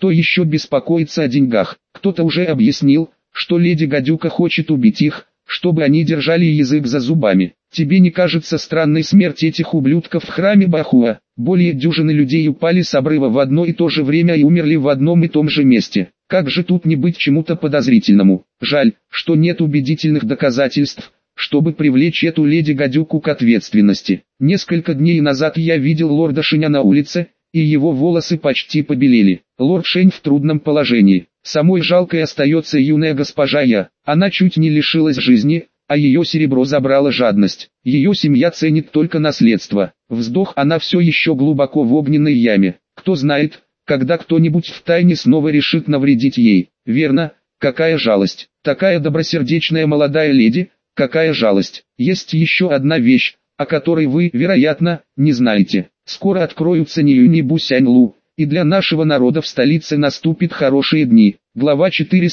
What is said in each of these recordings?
кто еще беспокоится о деньгах. Кто-то уже объяснил, что леди Гадюка хочет убить их, чтобы они держали язык за зубами. Тебе не кажется странной смерть этих ублюдков в храме Бахуа? Более дюжины людей упали с обрыва в одно и то же время и умерли в одном и том же месте. Как же тут не быть чему-то подозрительному? Жаль, что нет убедительных доказательств, чтобы привлечь эту леди Гадюку к ответственности. Несколько дней назад я видел лорда Шиня на улице, и его волосы почти побелели. Лорд Шень в трудном положении. Самой жалкой остается юная госпожа Я. Она чуть не лишилась жизни, а ее серебро забрала жадность. Ее семья ценит только наследство. Вздох, она все еще глубоко в огненной яме. Кто знает, когда кто-нибудь втайне снова решит навредить ей. Верно, какая жалость. Такая добросердечная молодая леди, какая жалость. Есть еще одна вещь, о которой вы, вероятно, не знаете. Скоро откроются Ниюнь и Бусяньлу, и для нашего народа в столице наступят хорошие дни. Глава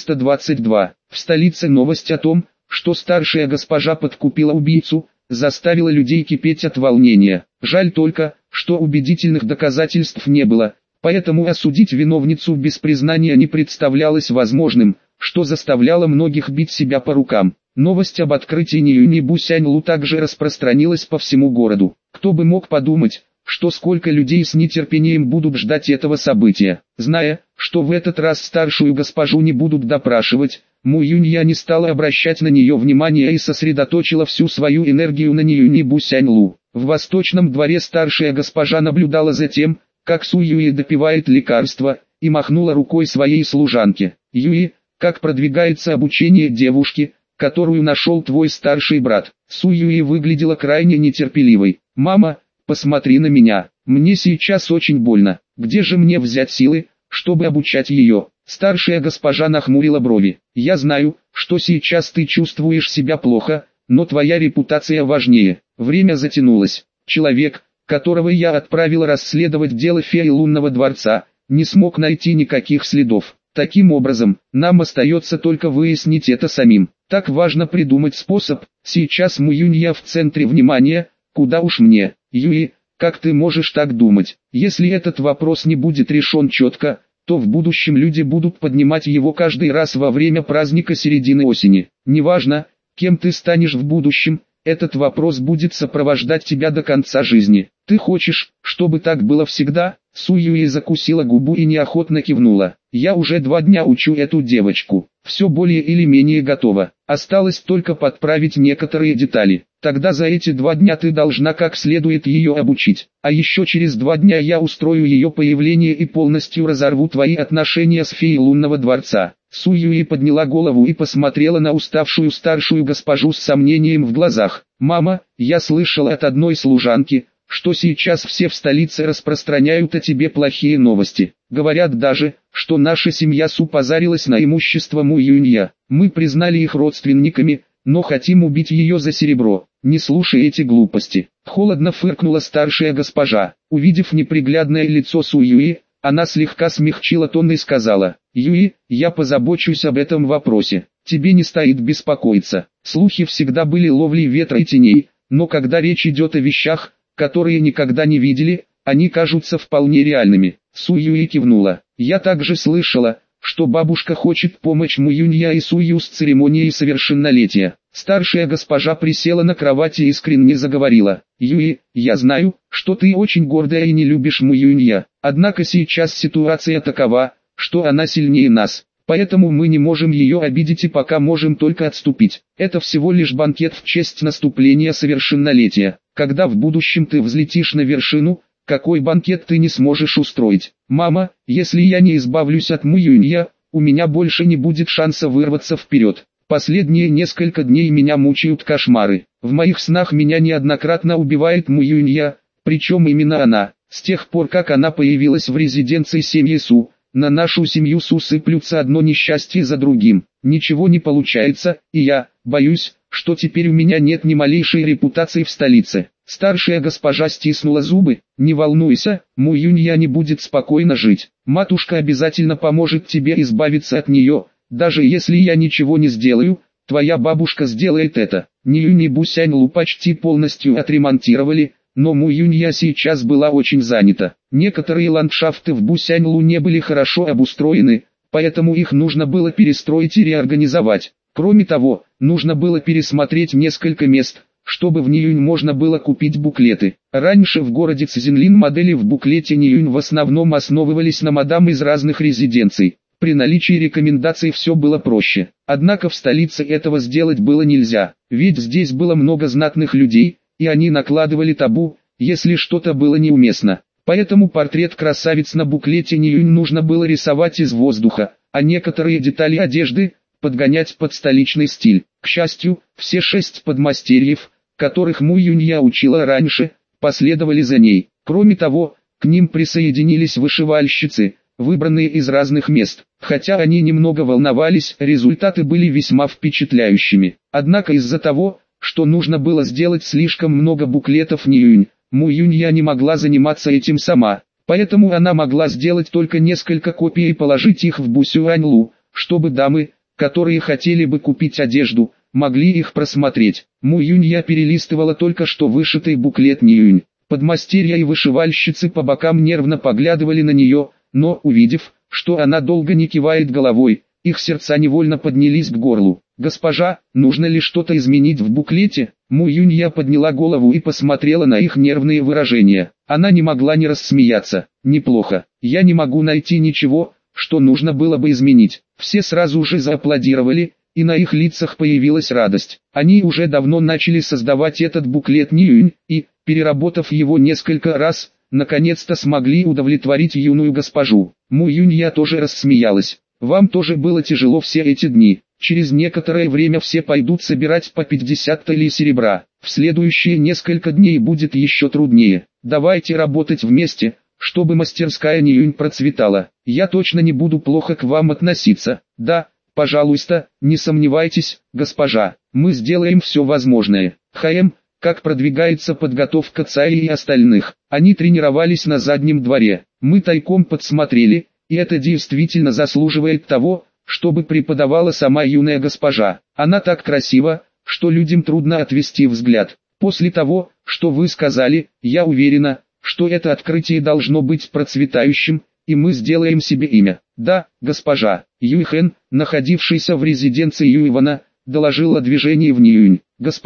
422. В столице новость о том, что старшая госпожа подкупила убийцу, заставила людей кипеть от волнения. Жаль только, что убедительных доказательств не было, поэтому осудить виновницу без признания не представлялось возможным, что заставляло многих бить себя по рукам. Новость об открытии Ниюнь и Бусяньлу также распространилась по всему городу. Кто бы мог подумать, что сколько людей с нетерпением будут ждать этого события. Зная, что в этот раз старшую госпожу не будут допрашивать, Му Юнья не стала обращать на нее внимания и сосредоточила всю свою энергию на Ниюнь и Бусяньлу. В восточном дворе старшая госпожа наблюдала за тем, как Су Юи допивает лекарство, и махнула рукой своей служанке. «Юи, как продвигается обучение девушки, которую нашел твой старший брат?» Су Юи выглядела крайне нетерпеливой. «Мама, посмотри на меня, мне сейчас очень больно, где же мне взять силы, чтобы обучать ее?» Старшая госпожа нахмурила брови. «Я знаю, что сейчас ты чувствуешь себя плохо, но твоя репутация важнее». Время затянулось. Человек, которого я отправил расследовать дело феи лунного дворца, не смог найти никаких следов. Таким образом, нам остается только выяснить это самим. Так важно придумать способ. Сейчас Му Юнья в центре внимания, куда уж мне. Юи, как ты можешь так думать? Если этот вопрос не будет решен четко, то в будущем люди будут поднимать его каждый раз во время праздника середины осени. Неважно, кем ты станешь в будущем, этот вопрос будет сопровождать тебя до конца жизни. Ты хочешь, чтобы так было всегда? Су Юи закусила губу и неохотно кивнула. Я уже 2 дня учу эту девочку. Все более или менее готово. Осталось только подправить некоторые детали. Тогда за эти 2 дня ты должна как следует ее обучить. А еще через 2 дня я устрою ее появление и полностью разорву твои отношения с феей лунного дворца. Су Юи подняла голову и посмотрела на уставшую старшую госпожу с сомнением в глазах. «Мама, я слышала от одной служанки, что сейчас все в столице распространяют о тебе плохие новости. Говорят даже, что наша семья Су позарилась на имущество Му Юнья. Мы признали их родственниками, но хотим убить ее за серебро. Не слушай эти глупости». Холодно фыркнула старшая госпожа. Увидев неприглядное лицо Су Юи, она слегка смягчила тон и сказала: «Юи, я позабочусь об этом вопросе. Тебе не стоит беспокоиться. Слухи всегда были ловлей ветра и теней, но когда речь идет о вещах, которые никогда не видели, они кажутся вполне реальными». Су Юи кивнула. «Я также слышала, что бабушка хочет помочь Му Юнья и Су Ю с церемонией совершеннолетия». Старшая госпожа присела на кровати и искренне заговорила. «Юи, я знаю, что ты очень гордая и не любишь Му Юнья, однако сейчас ситуация такова, что она сильнее нас. Поэтому мы не можем ее обидеть и пока можем только отступить. Это всего лишь банкет в честь наступления совершеннолетия. Когда в будущем ты взлетишь на вершину, какой банкет ты не сможешь устроить? Мама, если я не избавлюсь от Му Юнья, у меня больше не будет шанса вырваться вперед. Последние несколько дней меня мучают кошмары. В моих снах меня неоднократно убивает Му Юнья, причем именно она. С тех пор как она появилась в резиденции семьи Су, на нашу семью Су сыплются одно несчастье за другим. Ничего не получается, и я боюсь, что теперь у меня нет ни малейшей репутации в столице». Старшая госпожа стиснула зубы. «Не волнуйся, Му Юнья не будет спокойно жить. Матушка обязательно поможет тебе избавиться от нее. Даже если я ничего не сделаю, твоя бабушка сделает это». Ниюнь и Бусяньлу почти полностью отремонтировали, но Му Юнья сейчас была очень занята. Некоторые ландшафты в Бусяньлу не были хорошо обустроены, поэтому их нужно было перестроить и реорганизовать. Кроме того, нужно было пересмотреть несколько мест, чтобы в Ниюнь можно было купить буклеты. Раньше в городе Цзинлин модели в буклете Ниюнь в основном основывались на мадам из разных резиденций. При наличии рекомендаций все было проще. Однако в столице этого сделать было нельзя, ведь здесь было много знатных людей, и они накладывали табу, если что-то было неуместно. Поэтому портрет красавиц на буклете Ниюнь нужно было рисовать из воздуха, а некоторые детали одежды подгонять под столичный стиль. К счастью, все 6 подмастерьев, которых Му Юнья учила раньше, последовали за ней. Кроме того, к ним присоединились вышивальщицы, выбранные из разных мест. Хотя они немного волновались, результаты были весьма впечатляющими. Однако из-за того, что нужно было сделать слишком много буклетов Ниюнь, Му Юнья не могла заниматься этим сама. Поэтому она могла сделать только несколько копий и положить их в Бусюаньлу, чтобы дамы, которые хотели бы купить одежду, могли их просмотреть. Му Юнья перелистывала только что вышитый буклет Ниюнь. Подмастерья и вышивальщицы по бокам нервно поглядывали на нее, но увидев, что она долго не кивает головой, их сердца невольно поднялись к горлу. «Госпожа, нужно ли что-то изменить в буклете?» Му Юнья подняла голову и посмотрела на их нервные выражения. Она не могла не рассмеяться. «Неплохо. Я не могу найти ничего, что нужно было бы изменить». Все сразу же зааплодировали, и на их лицах появилась радость. Они уже давно начали создавать этот буклет Ниюнь, и, переработав его несколько раз, наконец-то смогли удовлетворить юную госпожу. Му Юнья тоже рассмеялась. «Вам тоже было тяжело все эти дни. Через некоторое время все пойдут собирать по 50 талий серебра. В следующие несколько дней будет еще труднее. Давайте работать вместе, чтобы мастерская Ниюнь процветала. Я точно не буду плохо к вам относиться. Да, пожалуйста, не сомневайтесь, госпожа. Мы сделаем все возможное». Как продвигается подготовка Цаи и остальных? Они тренировались на заднем дворе. Мы тайком подсмотрели, и это действительно заслуживает того, чтобы преподавала сама юная госпожа. Она так красива, что людям трудно отвести взгляд. После того, что вы сказали, я уверена, что это открытие должно быть процветающим, и мы сделаем себе имя. Да, госпожа. Юйхэн, находившийся в резиденции Юйвана, доложил о движении в Ниюнь.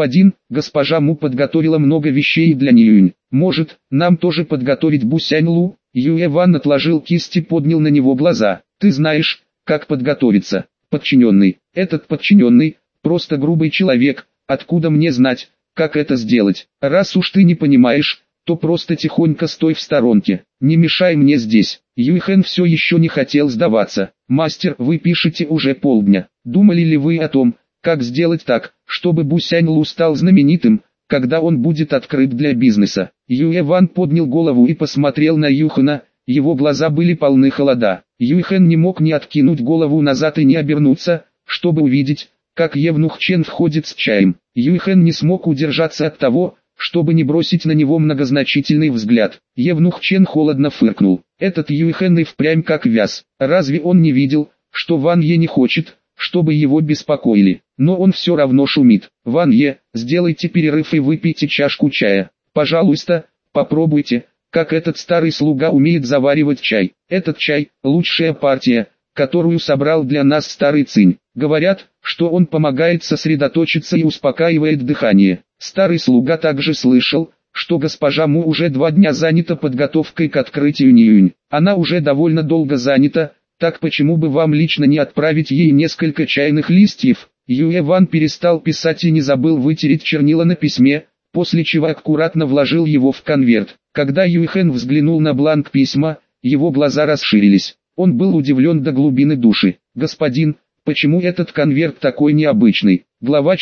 Госпожа Му подготовила много вещей для Ниюнь. Может, нам тоже подготовить Бусяньлу? Юэван отложил кисть и поднял на него глаза. Ты знаешь, как подготовиться? Подчиненный. Этот подчиненный, просто грубый человек, откуда мне знать, как это сделать? Раз уж ты не понимаешь, то просто тихонько стой в сторонке. Не мешай мне здесь. Юйхэн все еще не хотел сдаваться. Мастер, вы пишете уже полдня. Думали ли вы о том, как сделать так, чтобы Бусяньлу стал знаменитым, когда он будет открыт для бизнеса? Юэван поднял голову и посмотрел на Юйхэна, его глаза были полны холода. Юйхэн не мог ни откинуть голову назад и не обернуться, чтобы увидеть, как Евнух Чен входит с чаем. Юйхэн не смог удержаться от того, чтобы не бросить на него многозначительный взгляд. Евнух Чен холодно фыркнул. Этот Юйхэн и впрямь как вяз. Разве он не видел, что Ван Е не хочет, чтобы его беспокоили? Но он все равно шумит. Ван Е, сделайте перерыв и выпейте чашку чая. Пожалуйста, попробуйте, как этот старый слуга умеет заваривать чай. Этот чай – лучшая партия, которую собрал для нас старый Цинь. Говорят, что он помогает сосредоточиться и успокаивает дыхание. Старый слуга также слышал, что госпожа Му уже 2 дня занята подготовкой к открытию Ниюнь. Она уже довольно долго занята, так почему бы вам лично не отправить ей несколько чайных листьев? Юэван перестал писать и не забыл вытереть чернила на письме, после чего аккуратно вложил его в конверт. Когда Юйхэн взглянул на бланк письма, его глаза расширились. Он был удивлен до глубины души. «Господин, почему этот конверт такой необычный?» Глава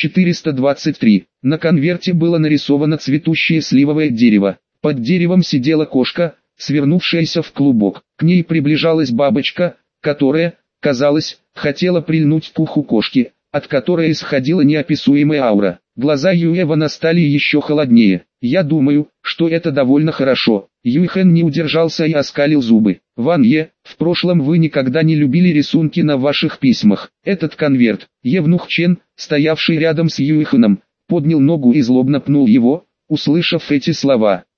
423. На конверте было нарисовано цветущее сливовое дерево. Под деревом сидела кошка, свернувшаяся в клубок. К ней приближалась бабочка, которая, казалось, хотела прильнуть к уху кошки, от которой исходила неописуемая аура. Глаза Юэвана стали еще холоднее. «Я думаю, что это довольно хорошо». Юйхэн не удержался и оскалил зубы. «Ван Е, в прошлом вы никогда не любили рисунки на ваших письмах. Этот конверт». Евнух Чен, стоявший рядом с Юйхэном, поднял ногу и злобно пнул его, услышав эти слова.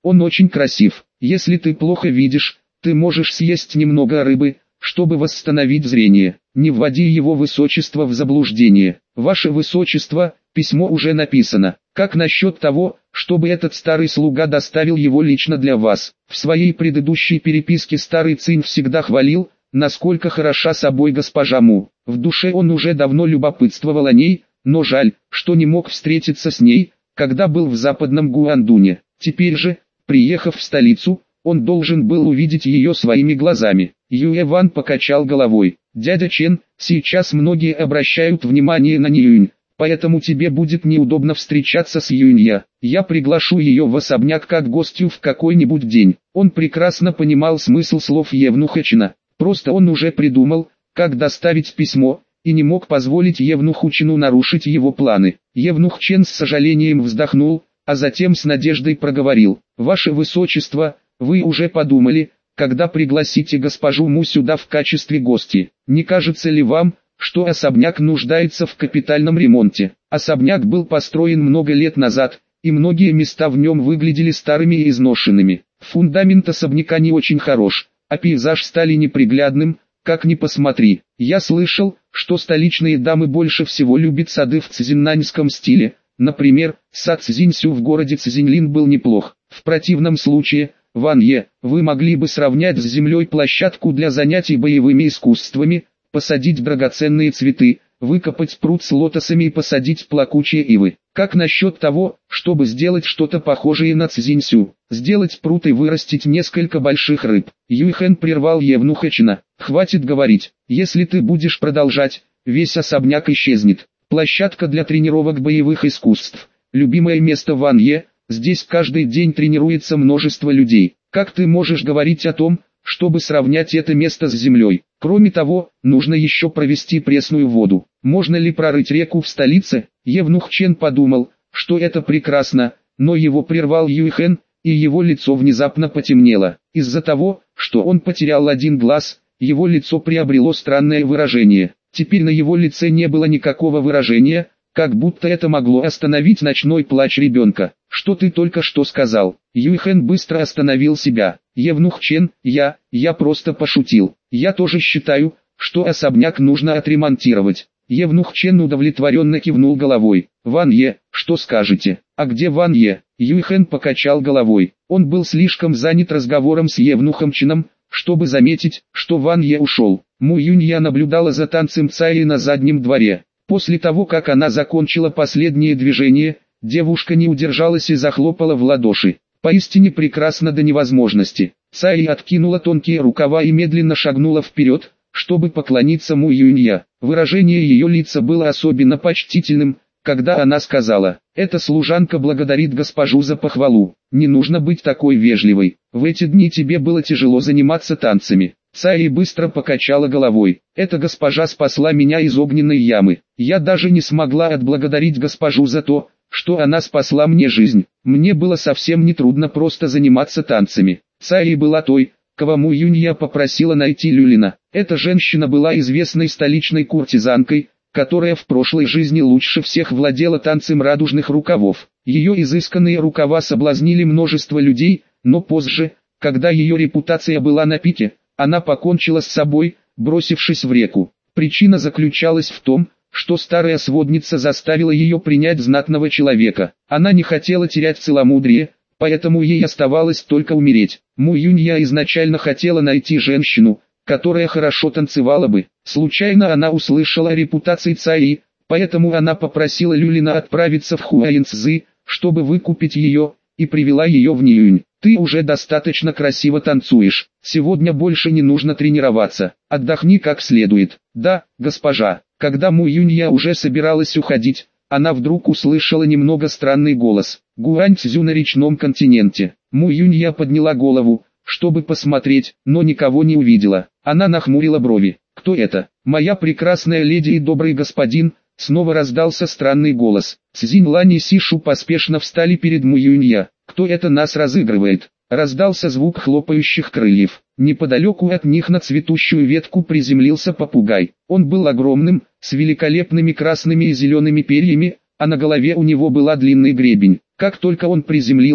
Он очень красив. Если ты плохо видишь, ты можешь съесть немного рыбы, чтобы восстановить зрение. Не вводи его высочество в заблуждение. Ваше высочество, письмо уже написано. Как насчет того, чтобы этот старый слуга доставил его лично для вас? В своей предыдущей переписке старый Цинь всегда хвалил, насколько хороша собой госпожа Му. В душе он уже давно любопытствовал о ней, но жаль, что не мог встретиться с ней, когда был в западном Гуандуне. Теперь же, приехав в столицу, он должен был увидеть ее своими глазами. Юэ Ван покачал головой. «Дядя Чен, сейчас многие обращают внимание на Ниюнь, поэтому тебе будет неудобно встречаться с Юнья. Я приглашу ее в особняк как гостью в какой-нибудь день». Он прекрасно понимал смысл слов Евнуха Чена. Просто он уже придумал, как доставить письмо, и не мог позволить Евнуху Чену нарушить его планы. Евнух Чен с сожалением вздохнул, а затем с надеждой проговорил: «Ваше Высочество, вы уже подумали, когда пригласите госпожу Му сюда в качестве гости? Не кажется ли вам, что особняк нуждается в капитальном ремонте?» Особняк был построен много лет назад, и многие места в нем выглядели старыми и изношенными. Фундамент особняка не очень хорош, а пейзаж стали неприглядным, как ни посмотри. Я слышал, что столичные дамы больше всего любят сады в цзиньнаньском стиле. Например, сад Цзиньсю в городе Цзиньлин был неплох. В противном случае, Ван Е, вы могли бы сравнять с землей площадку для занятий боевыми искусствами, посадить драгоценные цветы, выкопать пруд с лотосами и посадить плакучие ивы. Как насчет того, чтобы сделать что-то похожее на Цзиньсю, сделать пруд и вырастить несколько больших рыб? Юйхэн прервал Евнуха Чена. «Хватит говорить, если ты будешь продолжать, весь особняк исчезнет. Площадка для тренировок боевых искусств, любимое место Ван Е, здесь каждый день тренируется множество людей. Как ты можешь говорить о том, чтобы сравнять это место с землей? Кроме того, нужно еще провести пресную воду. Можно ли прорыть реку в столице?» Евнух Чен подумал, что это прекрасно, но его прервал Юйхэн, и его лицо внезапно потемнело. Из-за того, что он потерял один глаз, его лицо приобрело странное выражение. Теперь на его лице не было никакого выражения, как будто это могло остановить ночной плач ребенка. «Что ты только что сказал?» Юйхэн быстро остановил себя. «Евнух Чен, я просто пошутил. Я тоже считаю, что особняк нужно отремонтировать». Евнух Чен удовлетворенно кивнул головой. «Ван Е, что скажете?» «А где Ван Е?» Юйхэн покачал головой. Он был слишком занят разговором с Евнухом Ченом, чтобы заметить, что Ван Е ушел. Му Юнья наблюдала за танцем Цаи на заднем дворе. После того, как она закончила последнее движение, девушка не удержалась и захлопала в ладоши. Поистине прекрасно до невозможности. Цаи откинула тонкие рукава и медленно шагнула вперед, чтобы поклониться Му Юнья. Выражение ее лица было особенно почтительным, когда она сказала: «Эта служанка благодарит госпожу за похвалу. Не нужно быть такой вежливой. В эти дни тебе было тяжело заниматься танцами». Цаи быстро покачала головой. «Эта госпожа спасла меня из огненной ямы. Я даже не смогла отблагодарить госпожу за то, что она спасла мне жизнь. Мне было совсем не трудно просто заниматься танцами». Цаи была той, кого Му Юнья попросила найти Люлина. Эта женщина была известной столичной куртизанкой, которая в прошлой жизни лучше всех владела танцем радужных рукавов. Ее изысканные рукава соблазнили множество людей, но позже, когда ее репутация была на пике, она покончила с собой, бросившись в реку. Причина заключалась в том, что старая сводница заставила ее принять знатного человека. Она не хотела терять целомудрие, поэтому ей оставалось только умереть. Му Юнья изначально хотела найти женщину, которая хорошо танцевала бы. Случайно она услышала о репутации Цаи, поэтому она попросила Люлина отправиться в Хуаинцзы, чтобы выкупить ее, и привела ее в Ниюнь. «Ты уже достаточно красиво танцуешь, сегодня больше не нужно тренироваться, отдохни как следует». «Да, госпожа». Когда Му Юнья уже собиралась уходить, она вдруг услышала немного странный голос. «Гуаньцзю на речном континенте». Му Юнья подняла голову, чтобы посмотреть, но никого не увидела. Она нахмурила брови. «Кто это?» «Моя прекрасная леди и добрый господин», снова раздался странный голос. Цзинь Лань и Сишу поспешно встали перед Му Юнья. «Кто это нас разыгрывает?» Раздался звук хлопающих крыльев. Неподалеку от них на цветущую ветку приземлился попугай. Он был огромным, с великолепными красными и зелеными перьями, а на голове у него была длинный гребень. Как только он приземлился,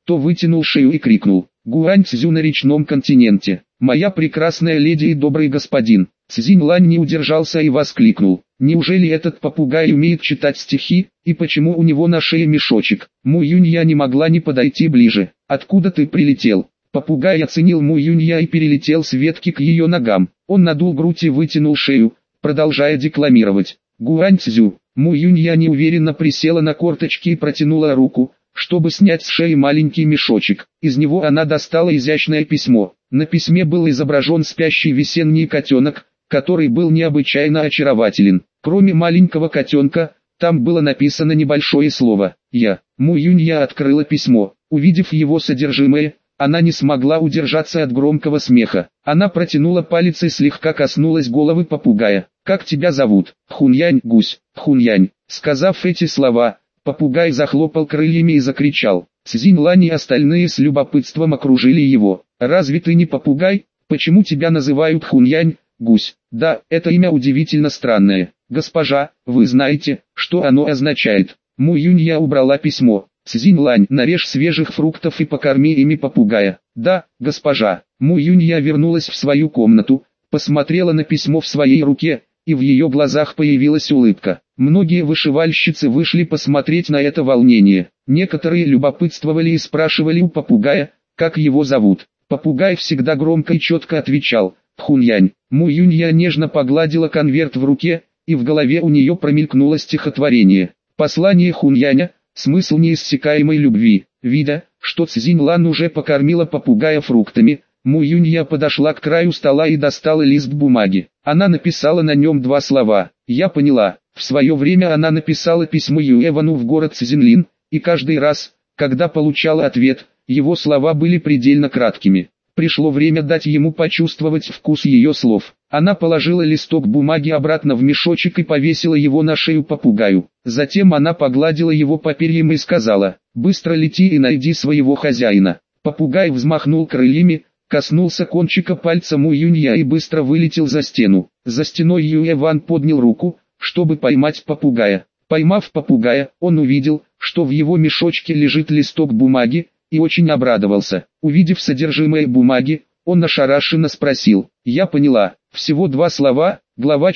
то вытянул шею и крикнул: «Гуань Цзю на речном континенте! Моя прекрасная леди и добрый господин!» Цзинь Лань не удержался и воскликнул: «Неужели этот попугай умеет читать стихи, и почему у него на шее мешочек?» Му Юнья не могла не подойти ближе. «Откуда ты прилетел?» Попугай оценил Му Юнья и перелетел с ветки к ее ногам. Он надул грудь и вытянул шею, продолжая декламировать: «Гуань Цзю». Му Юнья неуверенно присела на корточки и протянула руку, чтобы снять с шеи маленький мешочек. Из него она достала изящное письмо. На письме был изображен спящий весенний котенок, который был необычайно очарователен. Кроме маленького котенка, там было написано небольшое слово «Я». Му Юнья открыла письмо. Увидев его содержимое, она не смогла удержаться от громкого смеха. Она протянула палец и слегка коснулась головы попугая. «Как тебя зовут?» «Хуньянь, гусь, Хуньянь». Сказав эти слова, попугай захлопал крыльями и закричал. Цзинь Лань и остальные с любопытством окружили его. «Разве ты не попугай? Почему тебя называют Хуньянь, гусь?» «Да, это имя удивительно странное. Госпожа, вы знаете, что оно означает?» Му Юнья убрала письмо. «Цзинь Лань, нарежь свежих фруктов и покорми ими попугая». «Да, госпожа». Му Юнья вернулась в свою комнату, посмотрела на письмо в своей руке, и в ее глазах появилась улыбка. Многие вышивальщицы вышли посмотреть на это волнение. Некоторые любопытствовали и спрашивали у попугая, как его зовут. Попугай всегда громко и четко отвечал: «Хуньянь». Му Юнья нежно погладила конверт в руке, и в голове у нее промелькнуло стихотворение. Послание Хуньяня, смысл неиссякаемой любви. Видя, что Цзинь Лань уже покормила попугая фруктами, Му Юнья подошла к краю стола и достала лист бумаги. Она написала на нем два слова: «Я поняла». В свое время она написала письмо Юэвану в город Цзинлин, и каждый раз, когда получала ответ, его слова были предельно краткими. Пришло время дать ему почувствовать вкус ее слов. Она положила листок бумаги обратно в мешочек и повесила его на шею попугаю. Затем она погладила его по перьям и сказала: «Быстро лети и найди своего хозяина». Попугай взмахнул крыльями, коснулся кончика пальца Му Юнья и быстро вылетел за стену. За стеной Юэван поднял руку, чтобы поймать попугая. Поймав попугая, он увидел, что в его мешочке лежит листок бумаги, и очень обрадовался. Увидев содержимое бумаги, он ошарашенно спросил: «Я поняла, всего два слова». Глава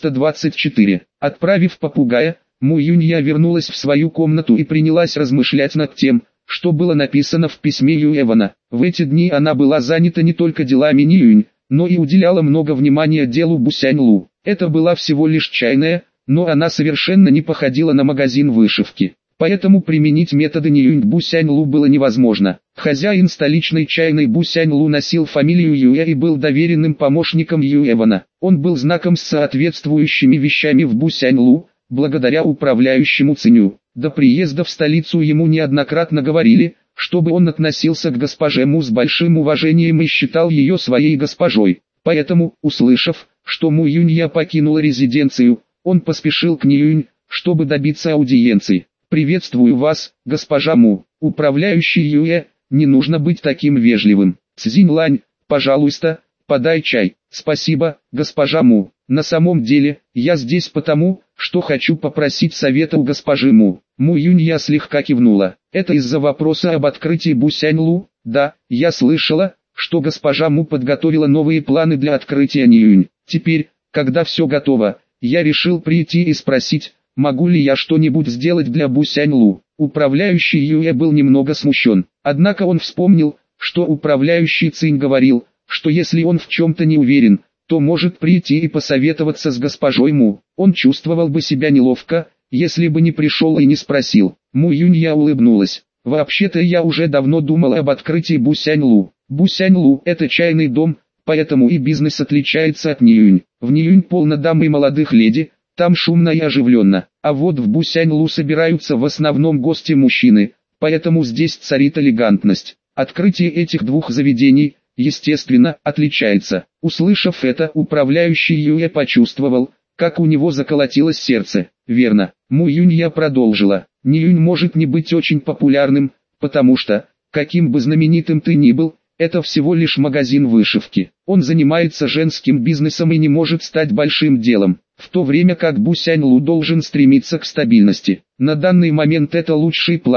424. Отправив попугая, Му Юнья вернулась в свою комнату и принялась размышлять над тем, что было написано в письме Юэвана. В эти дни она была занята не только делами Ниюнь, но и уделяла много внимания делу Бусянь-Лу. Это была всего лишь чайная, но она совершенно не походила на магазин вышивки. Поэтому применить методы Ниюнь Бусянь-Лу было невозможно. Хозяин столичной чайной Бусянь-Лу носил фамилию Юэ и был доверенным помощником Юэвана. Он был знаком с соответствующими вещами в Бусянь-Лу, благодаря управляющему Циню. До приезда в столицу ему неоднократно говорили, чтобы он относился к госпоже Му с большим уважением и считал ее своей госпожой. Поэтому, услышав, что Му Юнья покинула резиденцию, он поспешил к Ниюнь, чтобы добиться аудиенции. «Приветствую вас, госпожа Му». Управляющий Юэ: «Не нужно быть таким вежливым». Цзинь Лань: «Пожалуйста, подай чай». «Спасибо, госпожа Му. На самом деле, я здесь потому, что хочу попросить совета у госпожи Му». Му Юнья слегка кивнула. «Это из-за вопроса об открытии Бусянь-Лу?» «Да, я слышала, что госпожа Му подготовила новые планы для открытия Ниюнь. Теперь, когда все готово, я решил прийти и спросить, могу ли я что-нибудь сделать для Бусянь-Лу». Управляющий Юэ был немного смущен. Однако он вспомнил, что управляющий Цинь говорил, что если он в чем-то не уверен, то может прийти и посоветоваться с госпожой Му. Он чувствовал бы себя неловко, если бы не пришел и не спросил. Му Юнья улыбнулась. «Вообще-то я уже давно думал об открытии Бусянь-Лу. Бусянь-Лу – это чайный дом, поэтому и бизнес отличается от Ниюнь. В Ниюнь полно дам и молодых леди, там шумно и оживленно, а вот в Бусянь-Лу собираются в основном гости-мужчины, поэтому здесь царит элегантность. Открытие этих двух заведений, естественно, отличается». Услышав это, управляющий Юэ почувствовал, как у него заколотилось сердце. «Верно». Му Юнья продолжила. «Ниюнь может не быть очень популярным, потому что, каким бы знаменитым ты ни был, это всего лишь магазин вышивки. Он занимается женским бизнесом и не может стать большим делом, в то время как Бусянь-Лу должен стремиться к стабильности. На данный момент это лучший план,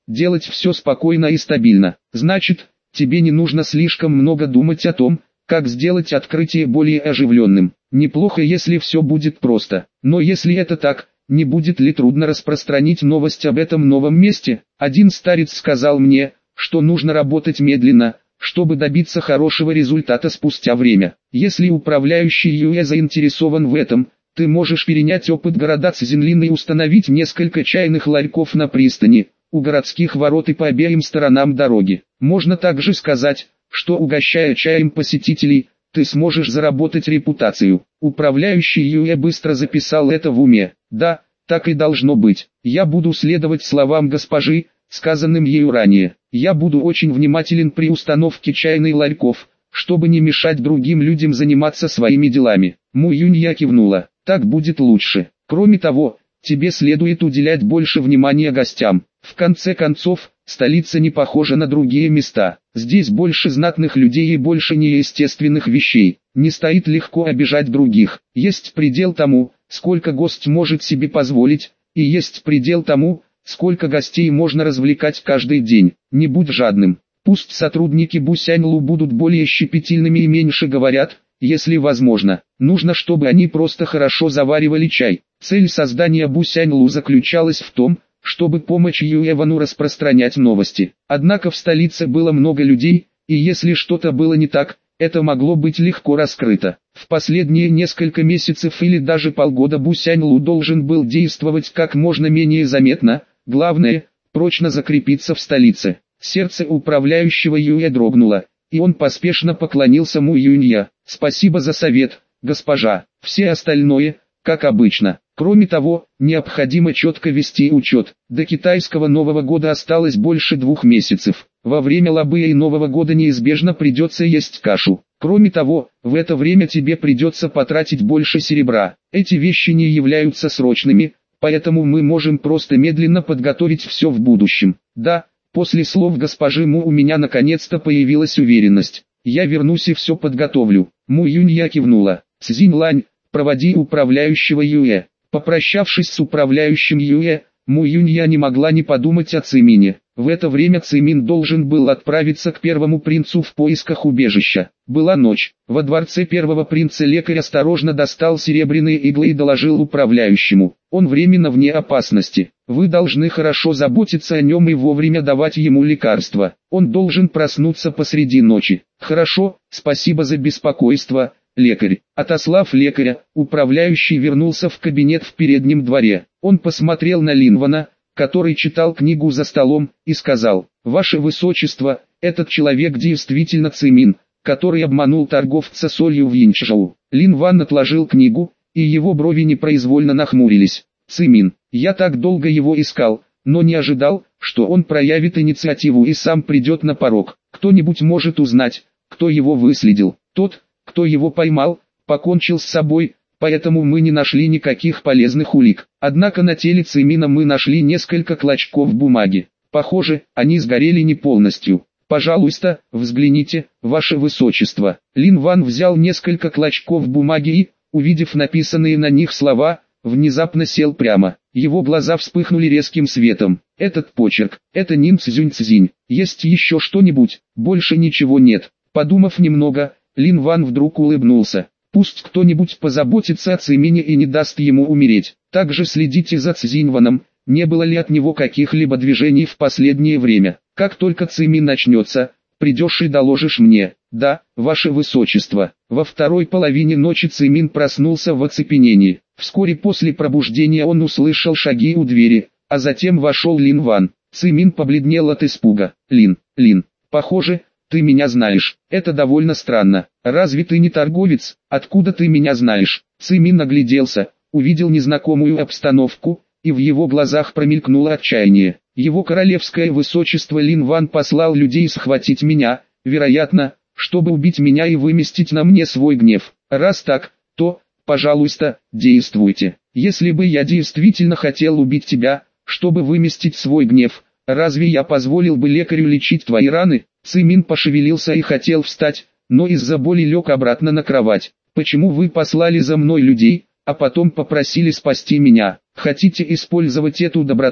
делать все спокойно и стабильно. Значит, тебе не нужно слишком много думать о том, как сделать открытие более оживленным. Неплохо, если все будет просто. Но если это так, не будет ли трудно распространить новость об этом новом месте? Один старец сказал мне, что нужно работать медленно, чтобы добиться хорошего результата спустя время. Если управляющий ЮЭ заинтересован в этом, ты можешь перенять опыт города Цзинлин и установить несколько чайных ларьков на пристани, у городских ворот и по обеим сторонам дороги. Можно также сказать, что угощая чаем посетителей, ты сможешь заработать репутацию. Управляющий ЮЭ быстро записал это в уме. Да, так и должно быть. Я буду следовать словам госпожи, сказанным ею ранее. Я буду очень внимателен при установке чайных ларьков, чтобы не мешать другим людям заниматься своими делами. Му Юнья кивнула. Так будет лучше. Кроме того, тебе следует уделять больше внимания гостям. В конце концов, столица не похожа на другие места. Здесь больше знатных людей и больше неестественных вещей. Не стоит легко обижать других. Есть предел тому, сколько гость может себе позволить, и есть предел тому, сколько гостей можно развлекать каждый день. Не будь жадным. Пусть сотрудники Бусяньлу будут более щепетильными и меньше говорят, если возможно. Нужно, чтобы они просто хорошо заваривали чай. Цель создания Бусяньлу заключалась в том, чтобы помочь Юэвану распространять новости. Однако в столице было много людей, и если что-то было не так, это могло быть легко раскрыто. В последние несколько месяцев или даже полгода Бусяньлу должен был действовать как можно менее заметно, главное, прочно закрепиться в столице. Сердце управляющего Юэ дрогнуло, и он поспешно поклонился Му Юнья. «Спасибо за совет, госпожа. Все остальное, как обычно. Кроме того, необходимо четко вести учет. До китайского Нового года осталось больше 2 месяцев. Во время Лабыя и Нового года неизбежно придется есть кашу. Кроме того, в это время тебе придется потратить больше серебра. Эти вещи не являются срочными, поэтому мы можем просто медленно подготовить все в будущем». Да, после слов госпожи Му у меня наконец-то появилась уверенность. Я вернусь и все подготовлю. Му Юнья кивнула. Цзиньлань, проводи управляющего Юэ. Попрощавшись с управляющим Юэ, Му Юнья не могла не подумать о Цимине. В это время Цимин должен был отправиться к первому принцу в поисках убежища. Была ночь. Во дворце первого принца лекарь осторожно достал серебряные иглы и доложил управляющему. Он временно вне опасности. Вы должны хорошо заботиться о нем и вовремя давать ему лекарства. Он должен проснуться посреди ночи. Хорошо, спасибо за беспокойство, лекарь. Отослав лекаря, управляющий вернулся в кабинет в переднем дворе. Он посмотрел на Линвана, который читал книгу за столом, и сказал: «Ваше Высочество, этот человек действительно Цимин, который обманул торговца солью в Янчжоу». Лин Ван отложил книгу, и его брови непроизвольно нахмурились. «Цимин, я так долго его искал, но не ожидал, что он проявит инициативу и сам придет на порог. Кто-нибудь может узнать, кто его выследил. Тот, кто его поймал, покончил с собой, поэтому мы не нашли никаких полезных улик. Однако на теле Цимина мы нашли несколько клочков бумаги. Похоже, они сгорели не полностью. Пожалуйста, взгляните, Ваше Высочество». Лин Ван взял несколько клочков бумаги и, увидев написанные на них слова, внезапно сел прямо. Его глаза вспыхнули резким светом. «Этот почерк, это Нин Цзюнь Цзинь. Есть еще что-нибудь?» «Больше ничего нет». Подумав немного, Лин Ван вдруг улыбнулся. «Пусть кто-нибудь позаботится о Цимине и не даст ему умереть. Также следите за Цзиньваном, не было ли от него каких-либо движений в последнее время. Как только Цимин начнется, придешь и доложишь мне». «Да, Ваше Высочество». Во второй половине ночи Цимин проснулся в оцепенении. Вскоре после пробуждения он услышал шаги у двери, а затем вошел Лин Ван. Цимин побледнел от испуга. Лин, похоже, ты меня знаешь. Это довольно странно. Разве ты не торговец? Откуда ты меня знаешь?» Цимин огляделся, увидел незнакомую обстановку, и в его глазах промелькнуло отчаяние. «Его королевское высочество Лин Ван послал людей схватить меня, вероятно, чтобы убить меня и выместить на мне свой гнев. Раз так, то, пожалуйста, действуйте. Если бы я действительно хотел убить тебя, чтобы выместить свой гнев, разве я позволил бы лекарю лечить твои раны?» Цимин пошевелился и хотел встать, но из-за боли лег обратно на кровать. «Почему вы послали за мной людей, а потом попросили спасти меня? Хотите использовать эту доброту,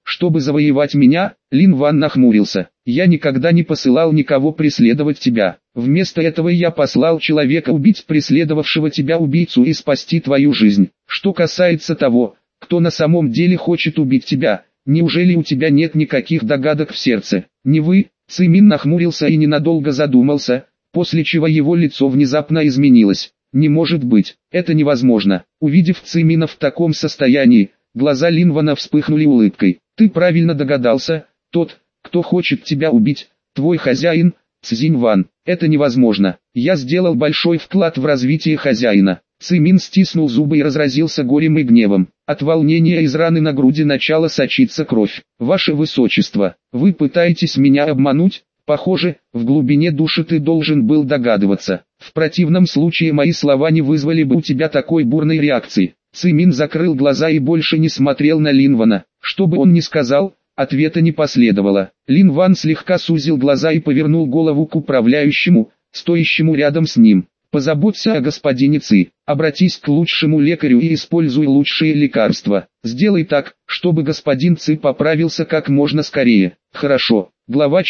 чтобы завоевать меня?» Лин Ван нахмурился. «Я никогда не посылал никого преследовать тебя. Вместо этого я послал человека убить преследовавшего тебя убийцу и спасти твою жизнь. Что касается того, кто на самом деле хочет убить тебя, неужели у тебя нет никаких догадок в сердце?» «Не вы?» Цимин нахмурился и ненадолго задумался, после чего его лицо внезапно изменилось. «Не может быть, это невозможно». Увидев Цимина в таком состоянии, глаза Лин Вана вспыхнули улыбкой. «Ты правильно догадался, тот, кто хочет тебя убить, твой хозяин, Цзинь Ван. Это невозможно. Я сделал большой вклад в развитие хозяина». Цимин стиснул зубы и разразился горем и гневом. От волнения из раны на груди начала сочиться кровь. «Ваше Высочество, вы пытаетесь меня обмануть? Похоже, в глубине души ты должен был догадываться. В противном случае мои слова не вызвали бы у тебя такой бурной реакции». Цимин закрыл глаза и больше не смотрел на Лин Вана. Что бы он ни сказал, ответа не последовало. Лин Ван слегка сузил глаза и повернул голову к управляющему, стоящему рядом с ним. «Позаботься о господине Ци, обратись к лучшему лекарю и используй лучшие лекарства. Сделай так, чтобы господин Ци поправился как можно скорее». «Хорошо». Глава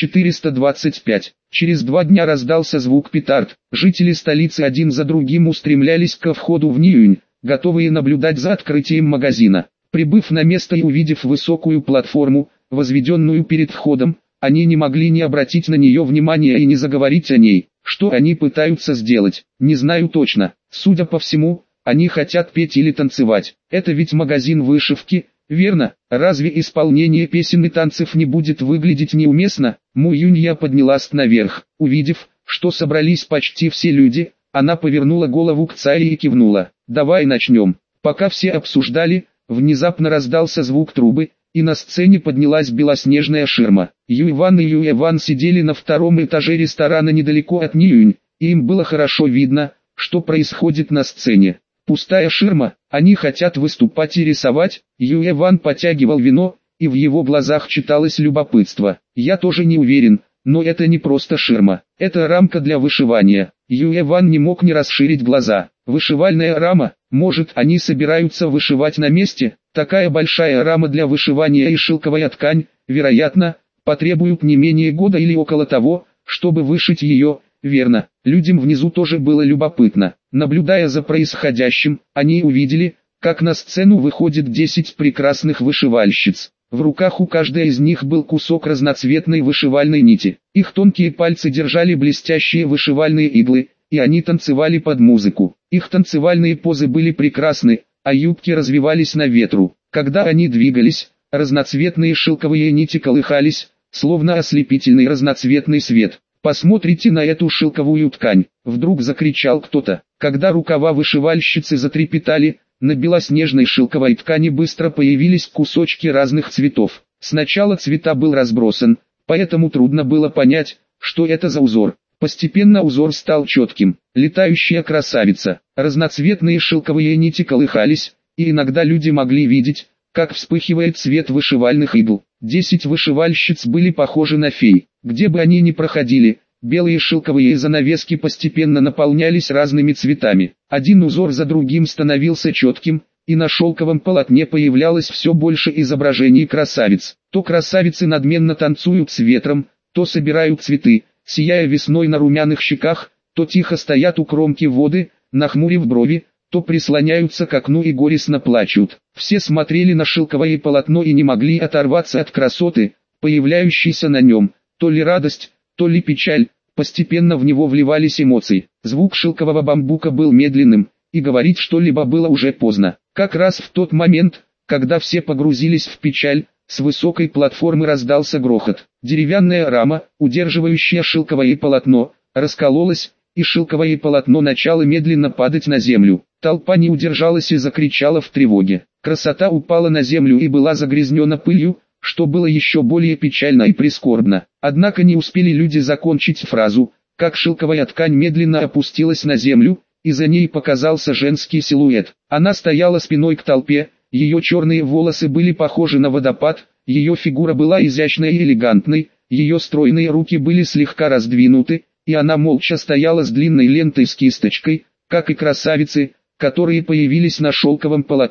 425. Через 2 дня раздался звук петард. Жители столицы один за другим устремлялись ко входу в Ниюнь, готовые наблюдать за открытием магазина. Прибыв на место и увидев высокую платформу, возведенную перед входом, они не могли не обратить на нее внимания и не заговорить о ней. Что они пытаются сделать, не знаю точно. Судя по всему, они хотят петь или танцевать. Это ведь магазин вышивки, верно? Разве исполнение песен и танцев не будет выглядеть неуместно? Му Юнья поднялась наверх. Увидев, что собрались почти все люди, она повернула голову к Цае и кивнула. «Давай начнем». Пока все обсуждали, внезапно раздался звук трубы, и на сцене поднялась белоснежная ширма. Юй Ван и Юэ Ван сидели на 2-м этаже ресторана недалеко от Ниюнь, и им было хорошо видно, что происходит на сцене. Пустая ширма, они хотят выступать и рисовать. Юэ Ван потягивал вино, и в его глазах читалось любопытство. «Я тоже не уверен, но это не просто ширма, это рамка для вышивания». Юэ Ван не мог не расширить глаза. «Вышивальная рама? Может, они собираются вышивать на месте?» Такая большая рама для вышивания и шелковая ткань, вероятно, потребуют не менее года или около того, чтобы вышить ее, верно. Людям внизу тоже было любопытно. Наблюдая за происходящим, они увидели, как на сцену выходит 10 прекрасных вышивальщиц. В руках у каждой из них был кусок разноцветной вышивальной нити. Их тонкие пальцы держали блестящие вышивальные иглы, и они танцевали под музыку. Их танцевальные позы были прекрасны, а юбки развивались на ветру. Когда они двигались, разноцветные шелковые нити колыхались, словно ослепительный разноцветный свет. «Посмотрите на эту шелковую ткань!» — вдруг закричал кто-то. Когда рукава вышивальщицы затрепетали, на белоснежной шелковой ткани быстро появились кусочки разных цветов. Сначала цвета был разбросан, поэтому трудно было понять, что это за узор. Постепенно узор стал четким. Летающая красавица. Разноцветные шелковые нити колыхались, и иногда люди могли видеть, как вспыхивает цвет вышивальных игл. 10 вышивальщиц были похожи на фей. Где бы они ни проходили, белые шелковые занавески постепенно наполнялись разными цветами. Один узор за другим становился четким, и на шелковом полотне появлялось все больше изображений красавиц. То красавицы надменно танцуют с ветром, то собирают цветы, сияя весной на румяных щеках, то тихо стоят у кромки воды, нахмурив брови, то прислоняются к окну и горестно плачут. Все смотрели на шелковое полотно и не могли оторваться от красоты, появляющейся на нем. То ли радость, то ли печаль, постепенно в него вливались эмоции. Звук шелкового бамбука был медленным, и говорить что-либо было уже поздно. Как раз в тот момент, когда все погрузились в печаль, с высокой платформы раздался грохот. Деревянная рама, удерживающая шелковое полотно, раскололась, и шелковое полотно начало медленно падать на землю. Толпа не удержалась и закричала в тревоге. Красота упала на землю и была загрязнена пылью, что было еще более печально и прискорбно. Однако не успели люди закончить фразу, как шелковая ткань медленно опустилась на землю, и за ней показался женский силуэт. Она стояла спиной к толпе, ее черные волосы были похожи на водопад, ее фигура была изящной и элегантной, ее стройные руки были слегка раздвинуты, и она молча стояла с длинной лентой с кисточкой, как и красавицы, которые появились на шелковом полотне.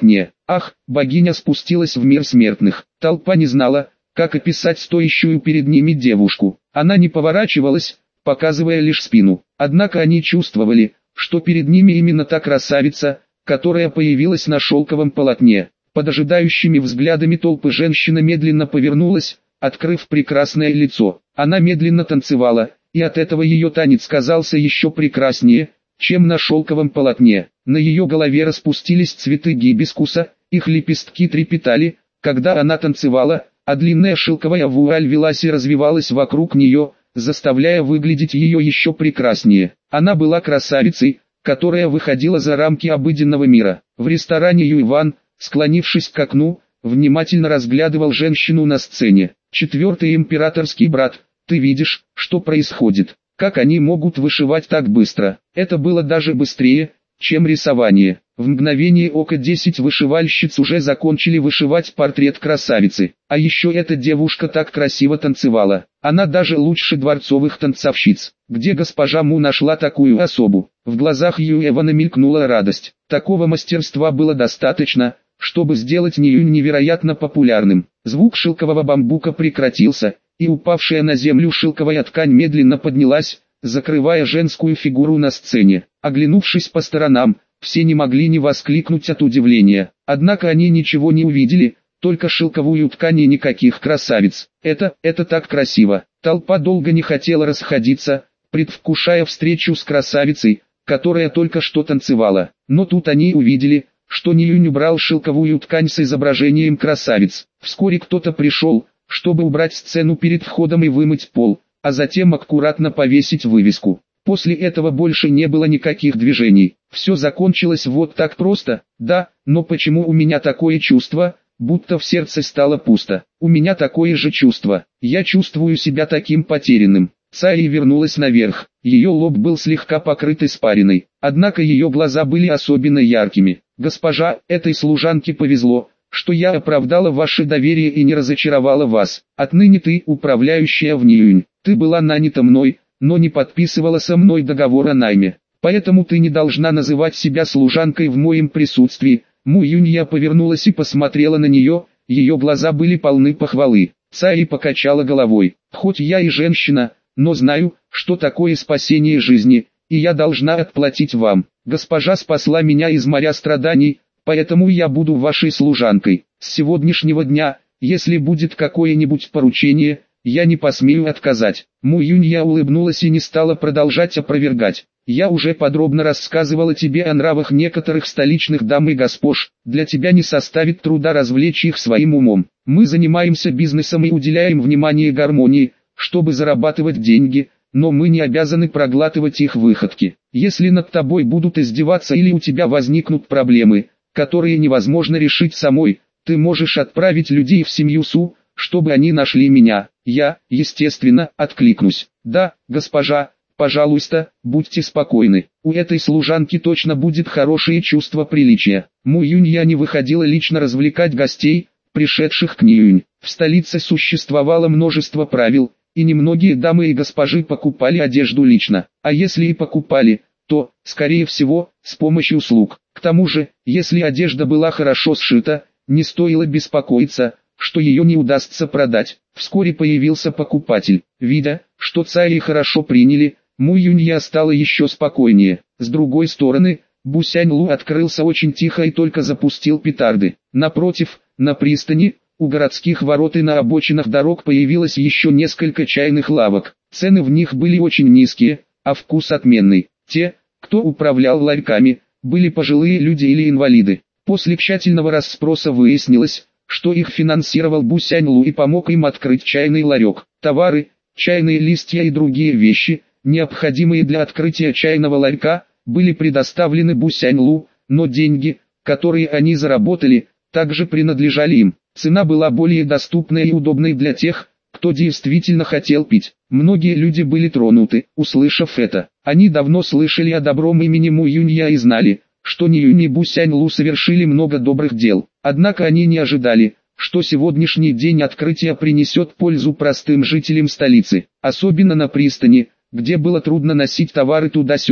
Ах, богиня спустилась в мир смертных. Толпа не знала, как описать стоящую перед ними девушку. Она не поворачивалась, показывая лишь спину. Однако они чувствовали, что перед ними именно та красавица, которая появилась на шелковом полотне. Под ожидающими взглядами толпы женщина медленно повернулась, открыв прекрасное лицо. Она медленно танцевала, и от этого ее танец казался еще прекраснее, чем на шелковом полотне. На ее голове распустились цветы гибискуса, их лепестки трепетали, когда она танцевала, а длинная шелковая вуаль велась и развивалась вокруг нее, заставляя выглядеть ее еще прекраснее. Она была красавицей, которая выходила за рамки обыденного мира. В ресторане Юйван, склонившись к окну, внимательно разглядывал женщину на сцене. Четвертый императорский брат, ты видишь, что происходит? Как они могут вышивать так быстро? Это было даже быстрее, чем рисование. В мгновение ока 10 вышивальщиц уже закончили вышивать портрет красавицы. А еще эта девушка так красиво танцевала. Она даже лучше дворцовых танцовщиц. Где госпожа Му нашла такую особу? В глазах Юэвана мелькнула радость. Такого мастерства было достаточно, чтобы сделать Ниюнь невероятно популярным. Звук шелкового бамбука прекратился, и упавшая на землю шелковая ткань медленно поднялась, закрывая женскую фигуру на сцене. Оглянувшись по сторонам, все не могли не воскликнуть от удивления. Однако они ничего не увидели, только шелковую ткань и никаких красавиц. Это так красиво. Толпа долго не хотела расходиться, предвкушая встречу с красавицей, которая только что танцевала. Но тут они увидели, что Ниюнь убрал шелковую ткань с изображением красавиц. Вскоре кто-то пришел, чтобы убрать сцену перед входом и вымыть пол, а затем аккуратно повесить вывеску. После этого больше не было никаких движений. Все закончилось вот так просто. Да, но почему у меня такое чувство, будто в сердце стало пусто? У меня такое же чувство. Я чувствую себя таким потерянным. Цаи вернулась наверх. Ее лоб был слегка покрыт испариной. Однако ее глаза были особенно яркими. Госпожа, этой служанке повезло, что я оправдала ваше доверие и не разочаровала вас. Отныне ты управляющая в Ниюнь. Ты была нанята мной, но не подписывала со мной договор о найме. Поэтому ты не должна называть себя служанкой в моем присутствии. Му Юнья повернулась и посмотрела на нее, ее глаза были полны похвалы. Цаи покачала головой. Хоть я и женщина, но знаю, что такое спасение жизни, и я должна отплатить вам. Госпожа спасла меня из моря страданий, поэтому я буду вашей служанкой. С сегодняшнего дня, если будет какое-нибудь поручение, я не посмею отказать. Му Юнья улыбнулась и не стала продолжать опровергать. Я уже подробно рассказывала тебе о нравах некоторых столичных дам и госпож. Для тебя не составит труда развлечь их своим умом. Мы занимаемся бизнесом и уделяем внимание гармонии, чтобы зарабатывать деньги, но мы не обязаны проглатывать их выходки. Если над тобой будут издеваться или у тебя возникнут проблемы, которые невозможно решить самой, ты можешь отправить людей в семью Су, чтобы они нашли меня. Я, естественно, откликнусь. Да, госпожа, пожалуйста, будьте спокойны. У этой служанки точно будет хорошее чувство приличия. Му Юнья не выходила лично развлекать гостей, пришедших к Ниюнь. В столице существовало множество правил, и немногие дамы и госпожи покупали одежду лично. А если и покупали, то, скорее всего, с помощью слуг. К тому же, если одежда была хорошо сшита, не стоило беспокоиться, что ее не удастся продать. Вскоре появился покупатель. Видя, что цаи хорошо приняли, Му Юнья стала еще спокойнее. С другой стороны, Бусянь Лу открылся очень тихо и только запустил петарды. Напротив, на пристани, у городских ворот и на обочинах дорог появилось еще несколько чайных лавок. Цены в них были очень низкие, а вкус отменный. Те, кто управлял ларьками, были пожилые люди или инвалиды. После тщательного расспроса выяснилось, что их финансировал Бусянь Лу и помог им открыть чайный ларек. Товары, чайные листья и другие вещи, необходимые для открытия чайного ларька, были предоставлены Бусянь Лу, но деньги, которые они заработали, также принадлежали им. Цена была более доступной и удобной для тех, кто действительно хотел пить. Многие люди были тронуты, услышав это. Они давно слышали о добром имени Му Юнья и знали, что Ниюнь и Бусянь Лу совершили много добрых дел. Однако они не ожидали, что сегодняшний день открытия принесет пользу простым жителям столицы, особенно на пристани, где было трудно носить товары туда-сюда.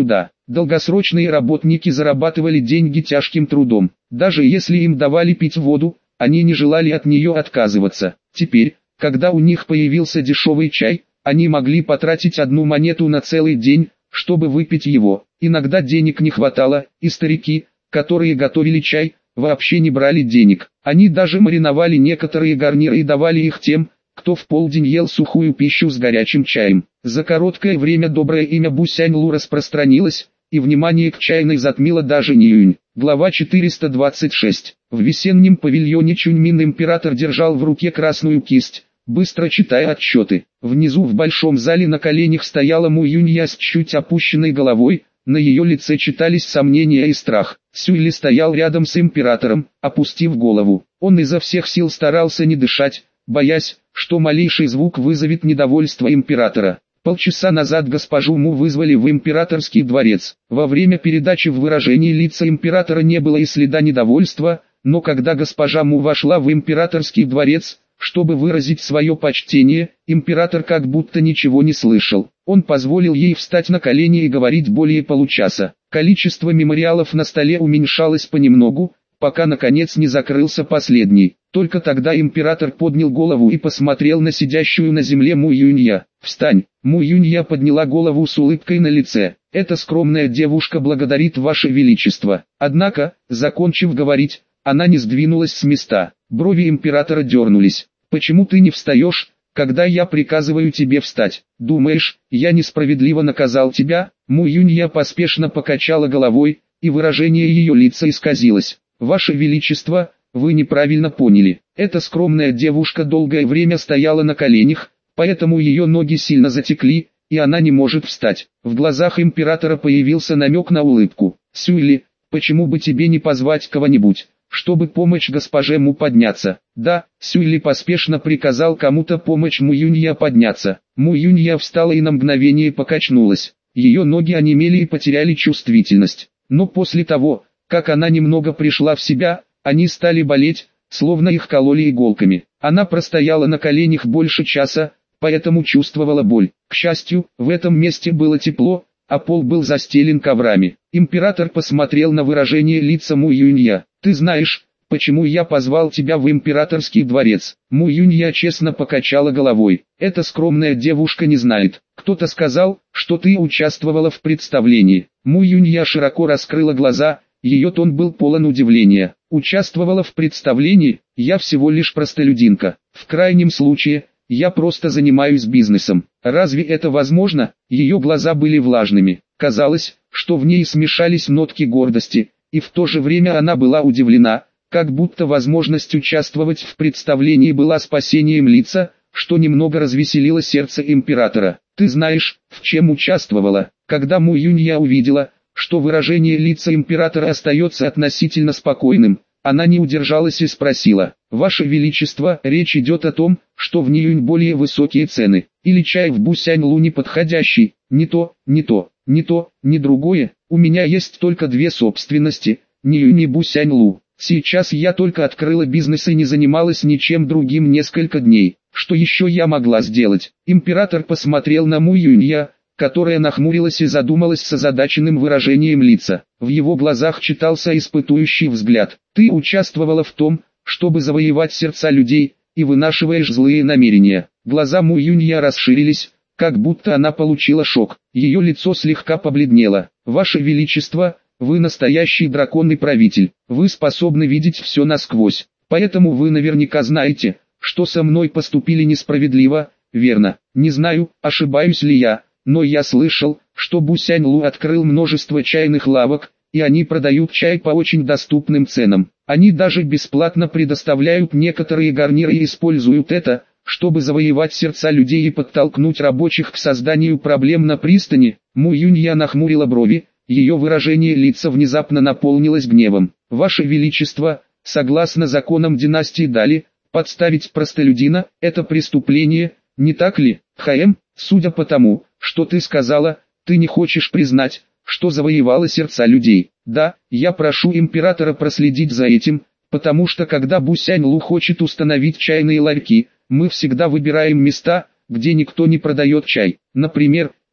Долгосрочные работники зарабатывали деньги тяжким трудом. Даже если им давали пить воду, они не желали от нее отказываться. Теперь, когда у них появился дешевый чай, они могли потратить 1 монету на целый день, чтобы выпить его. Иногда денег не хватало, и старики, которые готовили чай, вообще не брали денег. Они даже мариновали некоторые гарниры и давали их тем, кто в полдень ел сухую пищу с горячим чаем. За короткое время доброе имя Бусянь-Лу распространилось, и внимание к чайной затмило даже Ниюнь. Глава 426. В весеннем павильоне Чуньмин император держал в руке красную кисть, быстро читая отчеты. Внизу в большом зале на коленях стояла Му Юнья с чуть опущенной головой, на ее лице читались сомнения и страх. Сюйли стоял рядом с императором, опустив голову. Он изо всех сил старался не дышать, боясь, что малейший звук вызовет недовольство императора. Полчаса назад госпожу Му вызвали в императорский дворец. Во время передачи в выражении лица императора не было и следа недовольства, но когда госпожа Му вошла в императорский дворец, чтобы выразить свое почтение, император как будто ничего не слышал. Он позволил ей встать на колени и говорить более получаса. Количество мемориалов на столе уменьшалось понемногу, пока наконец не закрылся последний. Только тогда император поднял голову и посмотрел на сидящую на земле Му Юнья. «Встань!» Му Юнья подняла голову с улыбкой на лице. «Эта скромная девушка благодарит Ваше Величество». Однако, закончив говорить, она не сдвинулась с места. Брови императора дернулись. «Почему ты не встаешь, когда я приказываю тебе встать? Думаешь, я несправедливо наказал тебя?» Му Юнья поспешно покачала головой, и выражение ее лица исказилось. «Ваше Величество, вы неправильно поняли. Эта скромная девушка долгое время стояла на коленях, поэтому ее ноги сильно затекли, и она не может встать». В глазах императора появился намек на улыбку. «Сюйли, почему бы тебе не позвать кого-нибудь, чтобы помочь госпоже Му подняться?» «Да», Сюйли поспешно приказал кому-то помочь Му Юнья подняться. Му Юнья встала и на мгновение покачнулась. Ее ноги онемели и потеряли чувствительность. Но после того, как она немного пришла в себя, они стали болеть, словно их кололи иголками. Она простояла на коленях больше часа, поэтому чувствовала боль. К счастью, в этом месте было тепло, а пол был застелен коврами. Император посмотрел на выражение лица Му Юнья. «Ты знаешь, почему я позвал тебя в императорский дворец?» Му Юнья честно покачала головой. «Эта скромная девушка не знает. Кто-то сказал, что ты участвовала в представлении». Му Юнья широко раскрыла глаза, ее тон был полон удивления. «Участвовала в представлении? Я всего лишь простолюдинка. В крайнем случае, я просто занимаюсь бизнесом. Разве это возможно?» Ее глаза были влажными. Казалось, что в ней смешались нотки гордости, и в то же время она была удивлена, как будто возможность участвовать в представлении была спасением лица, что немного развеселило сердце императора. «Ты знаешь, в чем участвовала?» Когда Му Юнья увидела, что выражение лица императора остается относительно спокойным, она не удержалась и спросила: «Ваше Величество, речь идет о том, что в Ниюнь более высокие цены, или чай в Бусянь-Лу неподходящий?» «Не то, не то, не то, не другое, у меня есть только две собственности, Ниюнь и Бусянь-Лу. Сейчас я только открыла бизнес и не занималась ничем другим несколько дней. Что еще я могла сделать?» Император посмотрел на Му Юнья, которая нахмурилась и задумалась с озадаченным выражением лица. В его глазах читался испытующий взгляд. «Ты участвовала в том, чтобы завоевать сердца людей, и вынашиваешь злые намерения». Глаза Му Юнья расширились, как будто она получила шок. Ее лицо слегка побледнело. «Ваше Величество, вы настоящий драконный правитель. Вы способны видеть все насквозь. Поэтому вы наверняка знаете, что со мной поступили несправедливо, верно? Не знаю, ошибаюсь ли я, но я слышал, что Бусянь-Лу открыл множество чайных лавок, и они продают чай по очень доступным ценам. Они даже бесплатно предоставляют некоторые гарниры и используют это, чтобы завоевать сердца людей и подтолкнуть рабочих к созданию проблем на пристани». Му Юнья нахмурила брови, ее выражение лица внезапно наполнилось гневом. «Ваше Величество, согласно законам династии Дали, подставить простолюдина – это преступление, не так ли? Судя по тому, что ты сказала, ты не хочешь признать, что завоевала сердца людей. Да, я прошу императора проследить за этим, потому что когда Бусянь-Лу хочет установить чайные ларьки, мы всегда выбираем места, где никто не продает чай. Например,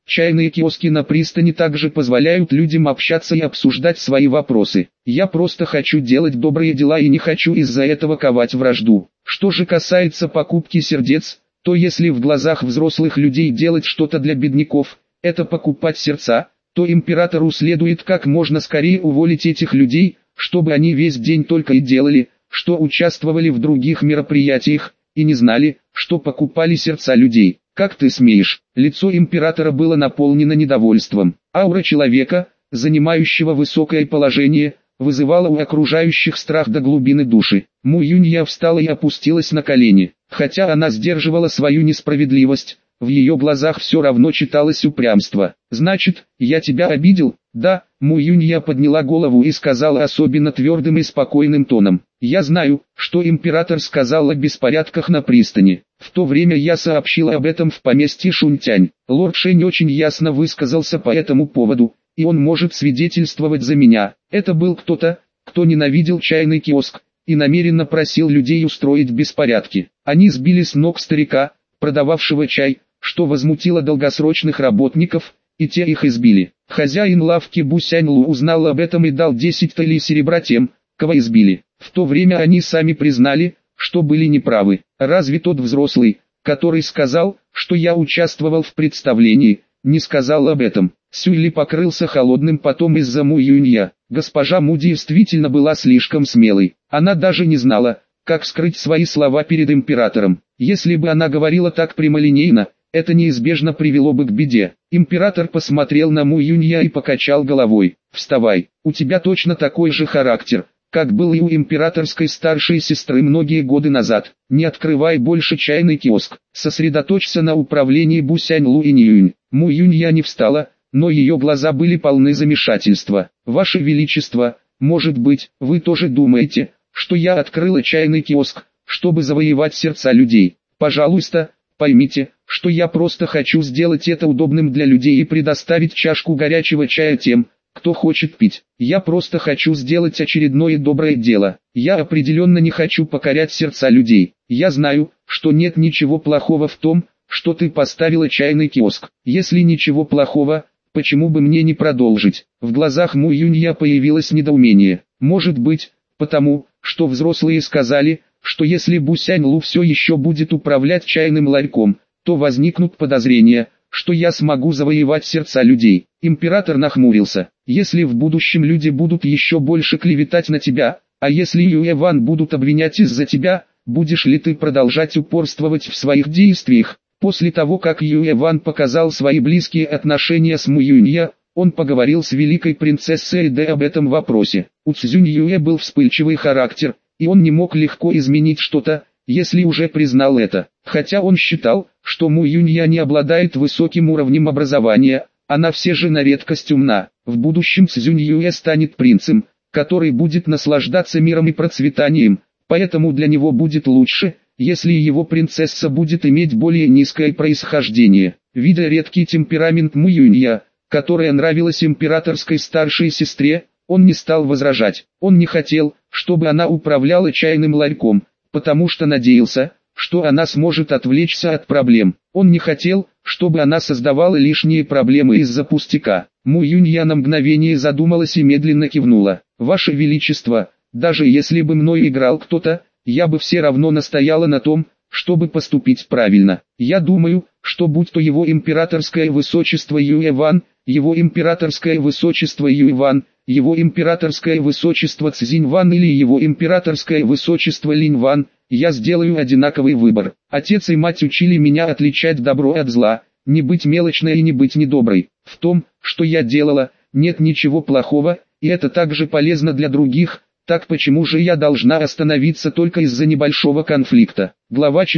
Чайные киоски на пристани также позволяют людям общаться и обсуждать свои вопросы. Я просто хочу делать добрые дела и не хочу из-за этого ковать вражду. Что же касается покупки сердец, то если в глазах взрослых людей делать что-то для бедняков, это покупать сердца, то императору следует как можно скорее уволить этих людей, чтобы они весь день только и делали, что участвовали в других мероприятиях, и не знали, что покупали сердца людей. Как ты смеешь? Лицо императора было наполнено недовольством. Аура человека, занимающего высокое положение, вызывала у окружающих страх до глубины души. Му Юнья встала и опустилась на колени. Хотя она сдерживала свою несправедливость, в ее глазах все равно читалось упрямство. «Значит, я тебя обидел?» «Да», Му Юнья подняла голову и сказала особенно твердым и спокойным тоном. «Я знаю, что император сказал о беспорядках на пристани. В то время я сообщила об этом в поместье Шунтянь. Лорд Шень очень ясно высказался по этому поводу, и он может свидетельствовать за меня. Это был кто-то, кто ненавидел чайный киоск и намеренно просил людей устроить беспорядки. Они сбили с ног старика, продававшего чай, что возмутило долгосрочных работников, и те их избили. Хозяин лавки Бусяньлу узнал об этом и дал 10 талей серебра тем, кого избили. В то время они сами признали, что были неправы. Разве тот взрослый, который сказал, что я участвовал в представлении, не сказал об этом?» Сюйли покрылся холодным потом из-за Му Юнья. Госпожа Му действительно была слишком смелой. Она даже не знала, как скрыть свои слова перед императором. Если бы она говорила так прямолинейно, это неизбежно привело бы к беде. Император посмотрел на Му Юнья и покачал головой. «Вставай, у тебя точно такой же характер, как был и у императорской старшей сестры многие годы назад. Не открывай больше чайный киоск, сосредоточься на управлении Бусяньлу и Ниюнь». Му Юнья не встала, но ее глаза были полны замешательства. «Ваше Величество, может быть, вы тоже думаете, что я открыла чайный киоск, чтобы завоевать сердца людей? Пожалуйста, поймите, что я просто хочу сделать это удобным для людей и предоставить чашку горячего чая тем, кто хочет пить. Я просто хочу сделать очередное доброе дело. Я определенно не хочу покорять сердца людей. Я знаю, что нет ничего плохого в том, что ты поставила чайный киоск. Если ничего плохого, почему бы мне не продолжить?» В глазах Му Юнья появилось недоумение. «Может быть, потому, что взрослые сказали, что если Бусяньлу все еще будет управлять чайным ларьком, то возникнут подозрения, что я смогу завоевать сердца людей». Император нахмурился. «Если в будущем люди будут еще больше клеветать на тебя, а если Юэ Ван будут обвинять из-за тебя, будешь ли ты продолжать упорствовать в своих действиях?» После того, как Юэ Ван показал свои близкие отношения с Му Юнья, он поговорил с великой принцессой Дэ об этом вопросе. У Цзюнь Юэ был вспыльчивый характер, и он не мог легко изменить что-то, если уже признал это. Хотя он считал, что Му Юнья не обладает высоким уровнем образования, она все же на редкость умна. В будущем Цзюнь Юэ станет принцем, который будет наслаждаться миром и процветанием, поэтому для него будет лучше, если его принцесса будет иметь более низкое происхождение. Видя редкий темперамент Му Юнья, которая нравилась императорской старшей сестре, он не стал возражать. Он не хотел, чтобы она управляла чайным ларьком, потому что надеялся, что она сможет отвлечься от проблем. Он не хотел, чтобы она создавала лишние проблемы из-за пустяка. Му Юнья на мгновение задумалась и медленно кивнула. «Ваше Величество, даже если бы мной играл кто-то, я бы все равно настояла на том, чтобы поступить правильно. Я думаю, что будь то его императорское высочество Юэ Ван, его императорское высочество Юэ Ван, его императорское высочество Цзинь Ван или его императорское высочество Линь Ван, я сделаю одинаковый выбор. Отец и мать учили меня отличать добро от зла, не быть мелочной и не быть недоброй. В том, что я делала, нет ничего плохого, и это также полезно для других. Так почему же я должна остановиться только из-за небольшого конфликта?» Глава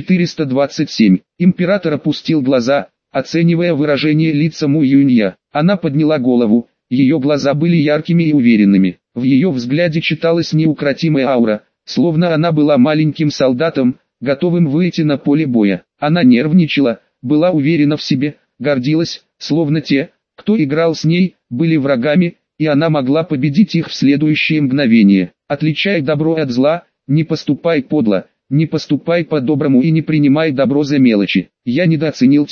427. Император опустил глаза, оценивая выражение лица Му Юнья. Она подняла голову, ее глаза были яркими и уверенными. В ее взгляде читалась неукротимая аура, словно она была маленьким солдатом, готовым выйти на поле боя. Она нервничала, была уверена в себе, гордилась, словно те, кто играл с ней, были врагами, и она могла победить их в следующее мгновение. «Отличай добро от зла, не поступай подло, не поступай по-доброму и не принимай добро за мелочи. Я недооценил тебя.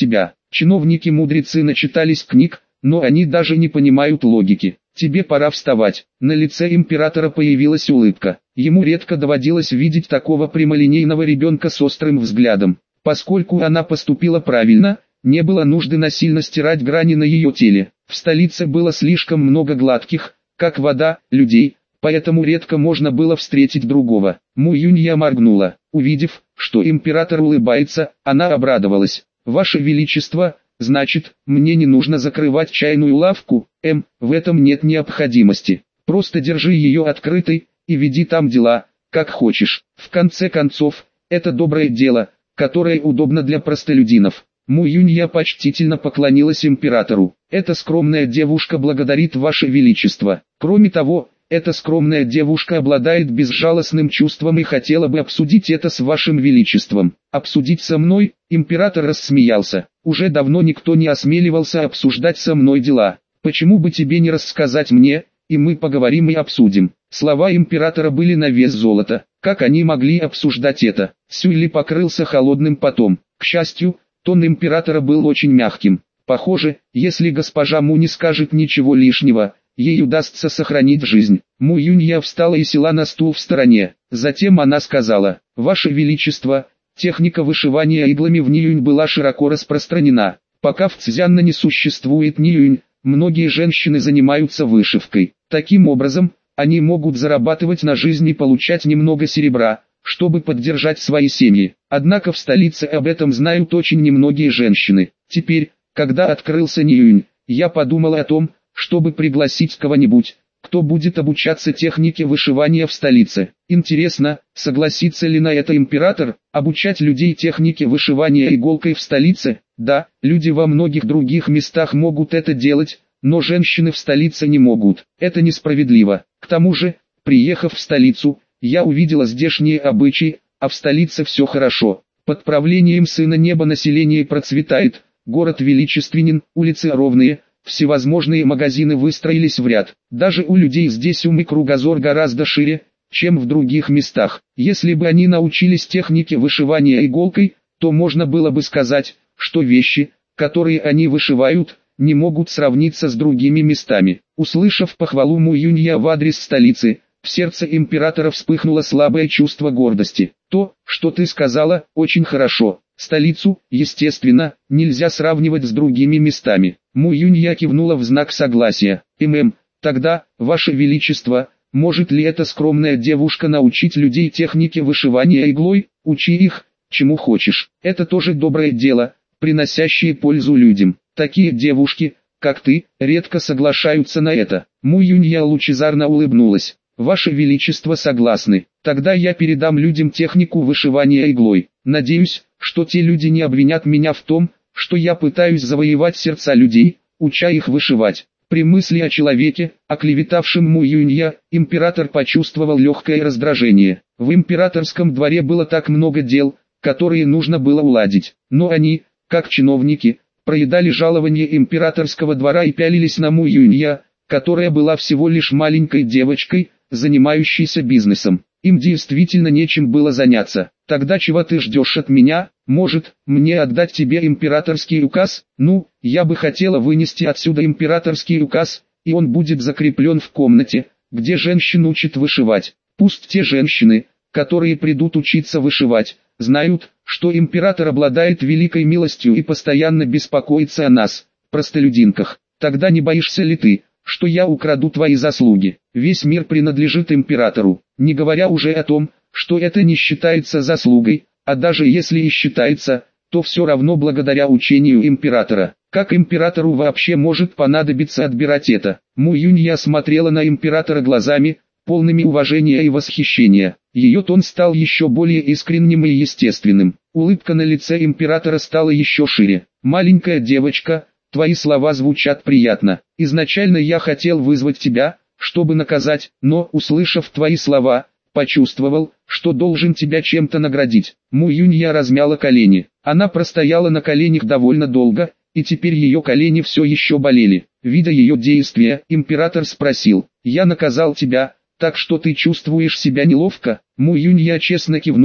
Чиновники-мудрецы начитались книг, но они даже не понимают логики. Тебе пора вставать. На лице императора появилась улыбка. Ему редко доводилось видеть такого прямолинейного ребенка с острым взглядом. Поскольку она поступила правильно, не было нужды насильно стирать грани на ее теле. В столице было слишком много гладких, как вода, людей, поэтому редко можно было встретить другого. Му Юнья моргнула. Увидев, что император улыбается, она обрадовалась. «Ваше Величество, значит, мне не нужно закрывать чайную лавку? В этом нет необходимости. Просто держи ее открытой и веди там дела, как хочешь. В конце концов, это доброе дело, которое удобно для простолюдинов». Му Юнья почтительно поклонилась императору. «Эта скромная девушка благодарит Ваше Величество. Кроме того, эта скромная девушка обладает безжалостным чувством и хотела бы обсудить это с Вашим Величеством». «Обсудить со мной?» Император рассмеялся. «Уже давно никто не осмеливался обсуждать со мной дела. Почему бы тебе не рассказать мне, и мы поговорим и обсудим». Слова императора были на вес золота. Как они могли обсуждать это? Сюйли покрылся холодным потом. К счастью, тон императора был очень мягким. Похоже, если госпожа Му не скажет ничего лишнего, ей удастся сохранить жизнь. Му Юнья встала и села на стул в стороне. Затем она сказала: «Ваше Величество, техника вышивания иглами в Ниюнь была широко распространена. Пока в Цзянна не существует Ниюнь, многие женщины занимаются вышивкой. Таким образом, они могут зарабатывать на жизнь и получать немного серебра, чтобы поддержать свои семьи. Однако в столице об этом знают очень немногие женщины. Теперь, когда открылся Ниюнь, я подумал о том, чтобы пригласить кого-нибудь, кто будет обучаться технике вышивания в столице. Интересно, согласится ли на это император, обучать людей технике вышивания иголкой в столице? Да, люди во многих других местах могут это делать, но женщины в столице не могут. Это несправедливо. К тому же, приехав в столицу, я увидела здешние обычаи, а в столице все хорошо. Под правлением Сына Неба население процветает, город величественен, улицы ровные, всевозможные магазины выстроились в ряд. Даже у людей здесь ум и кругозор гораздо шире, чем в других местах. Если бы они научились технике вышивания иголкой, то можно было бы сказать, что вещи, которые они вышивают, не могут сравниться с другими местами. Услышав похвалу Му Юнья в адрес столицы, в сердце императора вспыхнуло слабое чувство гордости. «То, что ты сказала, очень хорошо. Столицу, естественно, нельзя сравнивать с другими местами». Му Юнья кивнула в знак согласия. Тогда, Ваше Величество, может ли эта скромная девушка научить людей технике вышивания иглой? Учи их, чему хочешь. Это тоже доброе дело, приносящее пользу людям. Такие девушки, как ты, редко соглашаются на это». Му Юнья лучезарно улыбнулась. «Ваше Величество согласны. Тогда я передам людям технику вышивания иглой. Надеюсь, что те люди не обвинят меня в том, что я пытаюсь завоевать сердца людей, уча их вышивать». При мысли о человеке, оклеветавшем Му Юнья, император почувствовал легкое раздражение. В императорском дворе было так много дел, которые нужно было уладить. Но они, как чиновники, проедали жалование императорского двора и пялились на Му Юнья, которая была всего лишь маленькой девочкой, занимающейся бизнесом. Им действительно нечем было заняться. «Тогда чего ты ждешь от меня? Может, мне отдать тебе императорский указ? Ну, я бы хотела вынести отсюда императорский указ, и он будет закреплен в комнате, где женщин учат вышивать. Пусть те женщины, которые придут учиться вышивать, знают, что император обладает великой милостью и постоянно беспокоится о нас, простолюдинках. Тогда не боишься ли ты, что я украду твои заслуги? Весь мир принадлежит императору, не говоря уже о том, что это не считается заслугой, а даже если и считается, то все равно благодаря учению императора. Как императору вообще может понадобиться отбирать это?» Му Юнья смотрела на императора глазами, полными уважения и восхищения. Ее тон стал еще более искренним и естественным. Улыбка на лице императора стала еще шире. «Маленькая девочка, твои слова звучат приятно. Изначально я хотел вызвать тебя, чтобы наказать, но, услышав твои слова, почувствовал, что должен тебя чем-то наградить». Му Юнья размяла колени. Она простояла на коленях довольно долго, и теперь ее колени все еще болели. Видя ее действия, император спросил: «Я наказал тебя, так что ты чувствуешь себя неловко?» Му Юнья честно кивнула,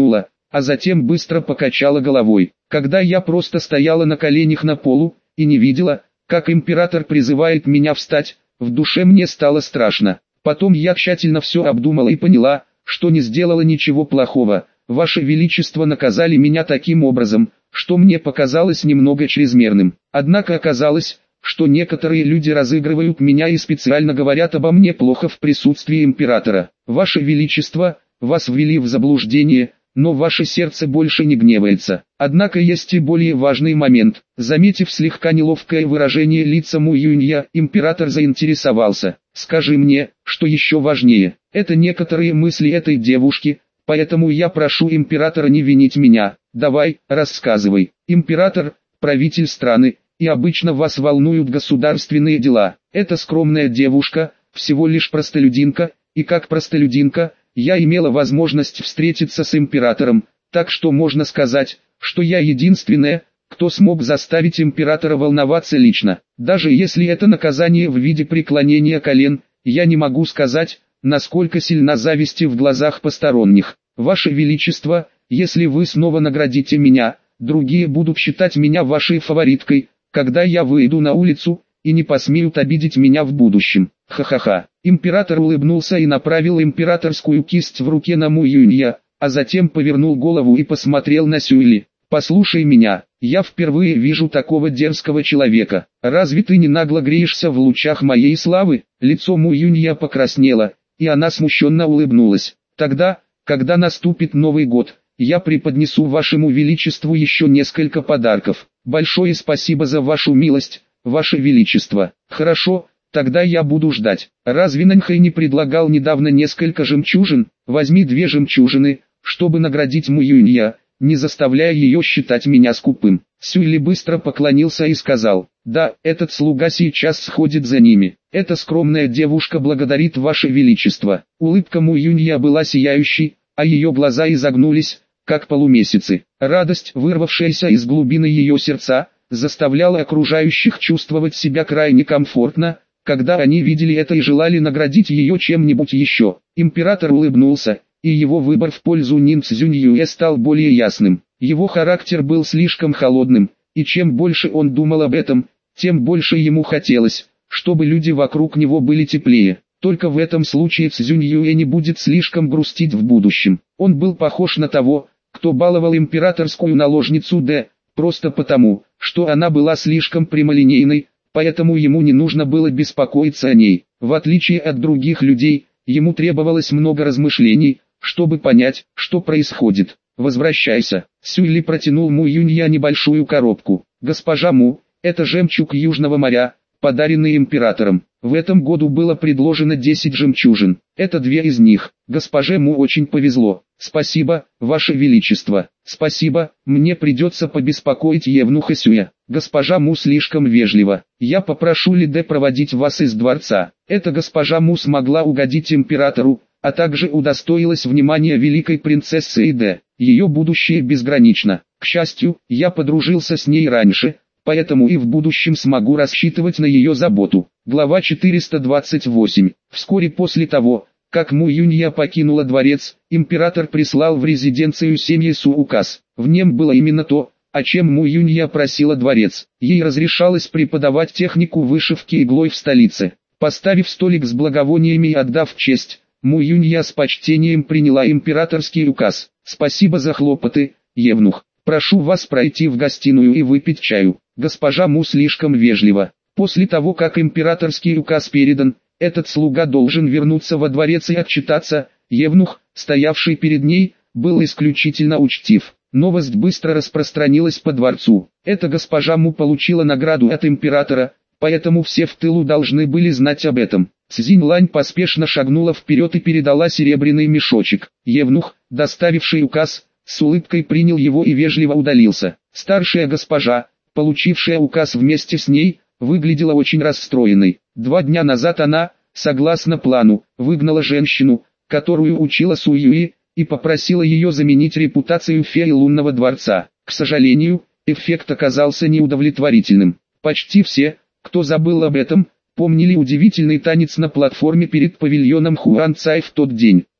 а затем быстро покачала головой. Когда я просто стояла на коленях на полу, и не видела, как император призывает меня встать, в душе мне стало страшно. Потом я тщательно все обдумала и поняла, что не сделала ничего плохого. Ваше Величество наказали меня таким образом, что мне показалось немного чрезмерным. Однако оказалось, что некоторые люди разыгрывают меня и специально говорят обо мне плохо в присутствии императора. Ваше Величество, вас ввели в заблуждение, но ваше сердце больше не гневается. Однако есть и более важный момент. Заметив слегка неловкое выражение лица Му Юнья, император заинтересовался. Скажи мне, что еще важнее. Это некоторые мысли этой девушки, поэтому я прошу императора не винить меня. Давай, рассказывай. Император, правитель страны, и обычно вас волнуют государственные дела. Эта скромная девушка, всего лишь простолюдинка, и как простолюдинка, я имела возможность встретиться с императором, так что можно сказать, что я единственная, кто смог заставить императора волноваться лично. Даже если это наказание в виде преклонения колен, я не могу сказать, насколько сильна зависть в глазах посторонних. Ваше Величество, если вы снова наградите меня, другие будут считать меня вашей фавориткой, когда я выйду на улицу, и не посмеют обидеть меня в будущем. Ха-ха-ха. Император улыбнулся и направил императорскую кисть в руке на Му Юнья, а затем повернул голову и посмотрел на Сюэли. «Послушай меня, я впервые вижу такого дерзкого человека. Разве ты не нагло греешься в лучах моей славы?» Лицо Му Юнья покраснело, и она смущенно улыбнулась. «Тогда, когда наступит Новый год, я преподнесу вашему величеству еще несколько подарков. Большое спасибо за вашу милость, ваше величество. Хорошо, тогда я буду ждать. Разве Наньхай не предлагал недавно несколько жемчужин? Возьми 2 жемчужины, чтобы наградить Му Юнья, не заставляя ее считать меня скупым». Сюэли быстро поклонился и сказал: «Да, этот слуга сейчас сходит за ними. Эта скромная девушка благодарит ваше величество». Улыбка Му Юнья была сияющей, а ее глаза изогнулись, как полумесяцы. Радость, вырвавшаяся из глубины ее сердца, заставляла окружающих чувствовать себя крайне комфортно, когда они видели это и желали наградить ее чем-нибудь еще. Император улыбнулся, и его выбор в пользу Нин Цзюньюэ стал более ясным. Его характер был слишком холодным, и чем больше он думал об этом, тем больше ему хотелось, чтобы люди вокруг него были теплее. Только в этом случае Цзюньюэ не будет слишком грустить в будущем. Он был похож на того, кто баловал императорскую наложницу Д, просто потому, что она была слишком прямолинейной, поэтому ему не нужно было беспокоиться о ней. В отличие от других людей, ему требовалось много размышлений, чтобы понять, что происходит. «Возвращайся». Сюэли протянул Му Юнья небольшую коробку. «Госпожа Му, это жемчуг Южного моря, подаренный императором. В этом году было предложено 10 жемчужин. Это 2 из них. Госпоже Му очень повезло. Спасибо, ваше величество. Спасибо, мне придется побеспокоить евнуха Сюэ. Госпожа Му слишком вежлива. Я попрошу Лиде проводить вас из дворца». Эта госпожа Му смогла угодить императору, а также удостоилась внимания великой принцессы Иде. Ее будущее безгранично. К счастью, я подружился с ней раньше, поэтому и в будущем смогу рассчитывать на ее заботу. Глава 428. Вскоре после того, как Му Юнья покинула дворец, император прислал в резиденцию семьи Су указ. В нем было именно то, о чем Му Юнья просила дворец. Ей разрешалось преподавать технику вышивки иглой в столице. Поставив столик с благовониями и отдав честь, Му Юнья с почтением приняла императорский указ. «Спасибо за хлопоты, евнух. Прошу вас пройти в гостиную и выпить чаю». Госпожа Му слишком вежлива. После того, как императорский указ передан, этот слуга должен вернуться во дворец и отчитаться. Евнух, стоявший перед ней, был исключительно учтив. Новость быстро распространилась по дворцу. Эта госпожа Му получила награду от императора, поэтому все в тылу должны были знать об этом. Цзинь Лань поспешно шагнула вперед и передала серебряный мешочек. Евнух, доставивший указ, с улыбкой принял его и вежливо удалился. Старшая госпожа, получившая указ вместе с ней, выглядела очень расстроенной. 2 дня назад она, согласно плану, выгнала женщину, которую учила Су Юи, и попросила ее заменить репутацию феи лунного дворца. К сожалению, эффект оказался неудовлетворительным. Почти все, кто забыл об этом, помнили удивительный танец на платформе перед павильоном Хуан Цай в тот день.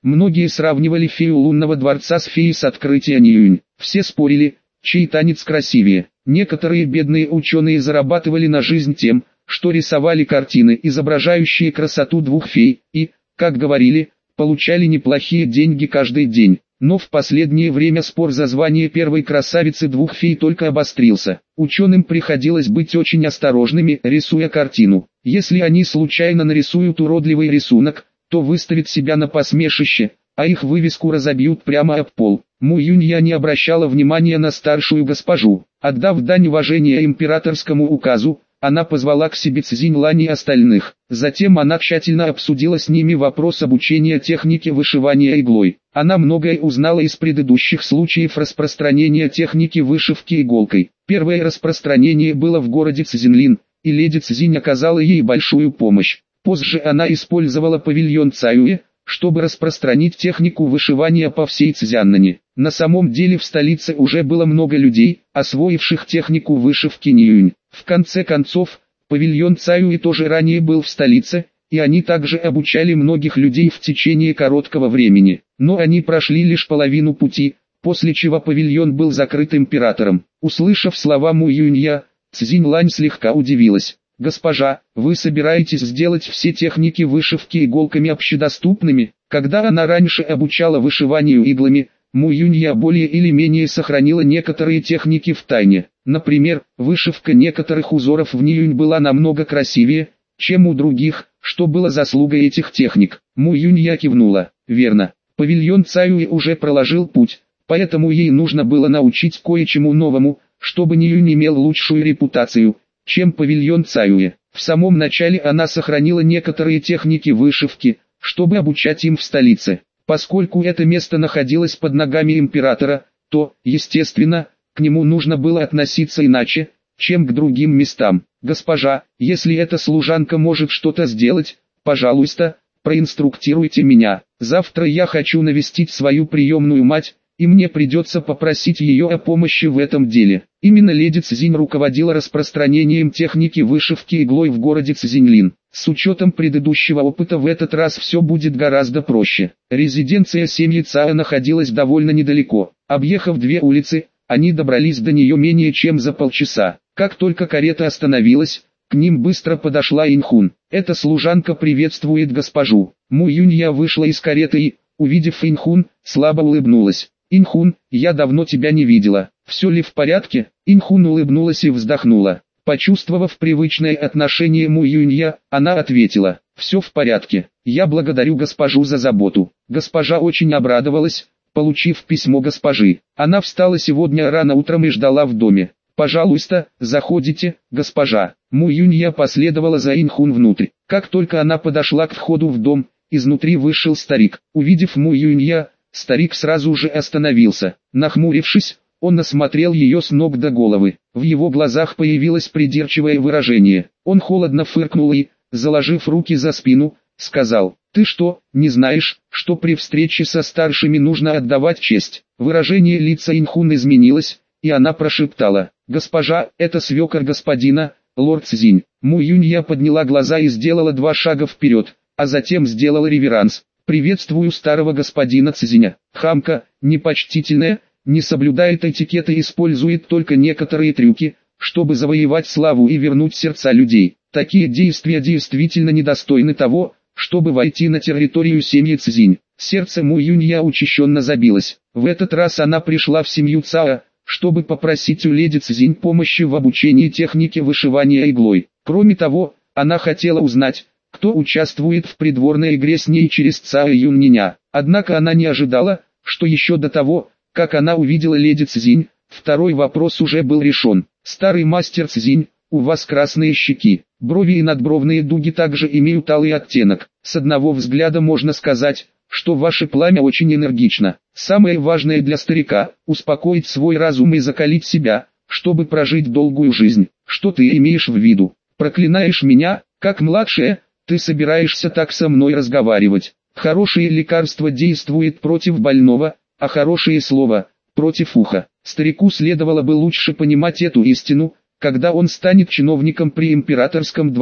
Многие сравнивали фею лунного дворца с феей с открытия Ниюнь. Все спорили, чей танец красивее. Некоторые бедные ученые зарабатывали на жизнь тем, что рисовали картины, изображающие красоту двух фей, и, как говорили, получали неплохие деньги каждый день. Но в последнее время спор за звание первой красавицы двух фей только обострился. Ученым приходилось быть очень осторожными, рисуя картину. Если они случайно нарисуют уродливый рисунок, то выставят себя на посмешище, а их вывеску разобьют прямо об пол. Му Юнья не обращала внимания на старшую госпожу. Отдав дань уважения императорскому указу, она позвала к себе Цзинь Лань и остальных. Затем она тщательно обсудила с ними вопрос обучения технике вышивания иглой. Она многое узнала из предыдущих случаев распространения техники вышивки иголкой. Первое распространение было в городе Цзинлин, и леди Цзинь оказала ей большую помощь. Позже она использовала павильон Цаюэ, чтобы распространить технику вышивания по всей Цзяннане. На самом деле в столице уже было много людей, освоивших технику вышивки Ниюнь. В конце концов, павильон Цаюэ тоже ранее был в столице, и они также обучали многих людей в течение короткого времени. Но они прошли лишь половину пути, после чего павильон был закрыт императором. Услышав слова Му Юнья, Цзинь Лань слегка удивилась. «Госпожа, вы собираетесь сделать все техники вышивки иголками общедоступными?» Когда она раньше обучала вышиванию иглами, Му Юнья более или менее сохранила некоторые техники в тайне. Например, вышивка некоторых узоров в Ниюнь была намного красивее, чем у других, что было заслугой этих техник. Му Юнья кивнула. Верно, павильон Цаюэ уже проложил путь, поэтому ей нужно было научить кое-чему новому, чтобы Ниюнь имел лучшую репутацию, чем павильон Цаюэ. В самом начале она сохранила некоторые техники вышивки, чтобы обучать им в столице. Поскольку это место находилось под ногами императора, то, естественно, к нему нужно было относиться иначе, чем к другим местам. «Госпожа, если эта служанка может что-то сделать, пожалуйста, проинструктируйте меня. Завтра я хочу навестить свою приемную мать, и мне придется попросить ее о помощи в этом деле». Именно леди Цзинь руководила распространением техники вышивки иглой в городе Цзиньлин. С учетом предыдущего опыта в этот раз все будет гораздо проще. Резиденция семьи Цао находилась довольно недалеко. Объехав 2 улицы, они добрались до нее менее чем за полчаса. Как только карета остановилась, к ним быстро подошла Инхун. «Эта служанка приветствует госпожу». Му Юнья вышла из кареты и, увидев Инхун, слабо улыбнулась. «Инхун, я давно тебя не видела. Все ли в порядке?» Инхун улыбнулась и вздохнула. Почувствовав привычное отношение Му Юнья, она ответила: «Все в порядке. Я благодарю госпожу за заботу». Госпожа очень обрадовалась, получив письмо госпожи. Она встала сегодня рано утром и ждала в доме. «Пожалуйста, заходите, госпожа». Му Юнья последовала за Инхун внутрь. Как только она подошла к входу в дом, изнутри вышел старик. Увидев Му Юнья, старик сразу же остановился. Нахмурившись, он осмотрел ее с ног до головы. В его глазах появилось придирчивое выражение. Он холодно фыркнул и, заложив руки за спину, сказал: «Ты что, не знаешь, что при встрече со старшими нужно отдавать честь?» Выражение лица Инхун изменилось, и она прошептала: «Госпожа, это свекор господина, лорд Цзинь». Му Юнья подняла глаза и сделала 2 шага вперед, а затем сделала реверанс. «Приветствую старого господина Цзиня». Хамка, непочтительная, не соблюдает этикета и использует только некоторые трюки, чтобы завоевать славу и вернуть сердца людей. Такие действия действительно недостойны того, чтобы войти на территорию семьи Цзинь. Сердце Му Юнья учащенно забилось. В этот раз она пришла в семью Цао, чтобы попросить у леди Цзинь помощи в обучении технике вышивания иглой. Кроме того, она хотела узнать, кто участвует в придворной игре с ней через Цао Юньня. Однако она не ожидала, что еще до того, как она увидела леди Цзинь, второй вопрос уже был решен. «Старый мастер Цзинь, у вас красные щеки, брови и надбровные дуги также имеют алый оттенок. С одного взгляда можно сказать, что ваше пламя очень энергично. Самое важное для старика – успокоить свой разум и закалить себя, чтобы прожить долгую жизнь. Что ты имеешь в виду? Проклинаешь меня, как младшая? Ты собираешься так со мной разговаривать? Хорошее лекарство действует против больного, а хорошее слово – против уха». Старику следовало бы лучше понимать эту истину, когда он станет чиновником при императорском дворе.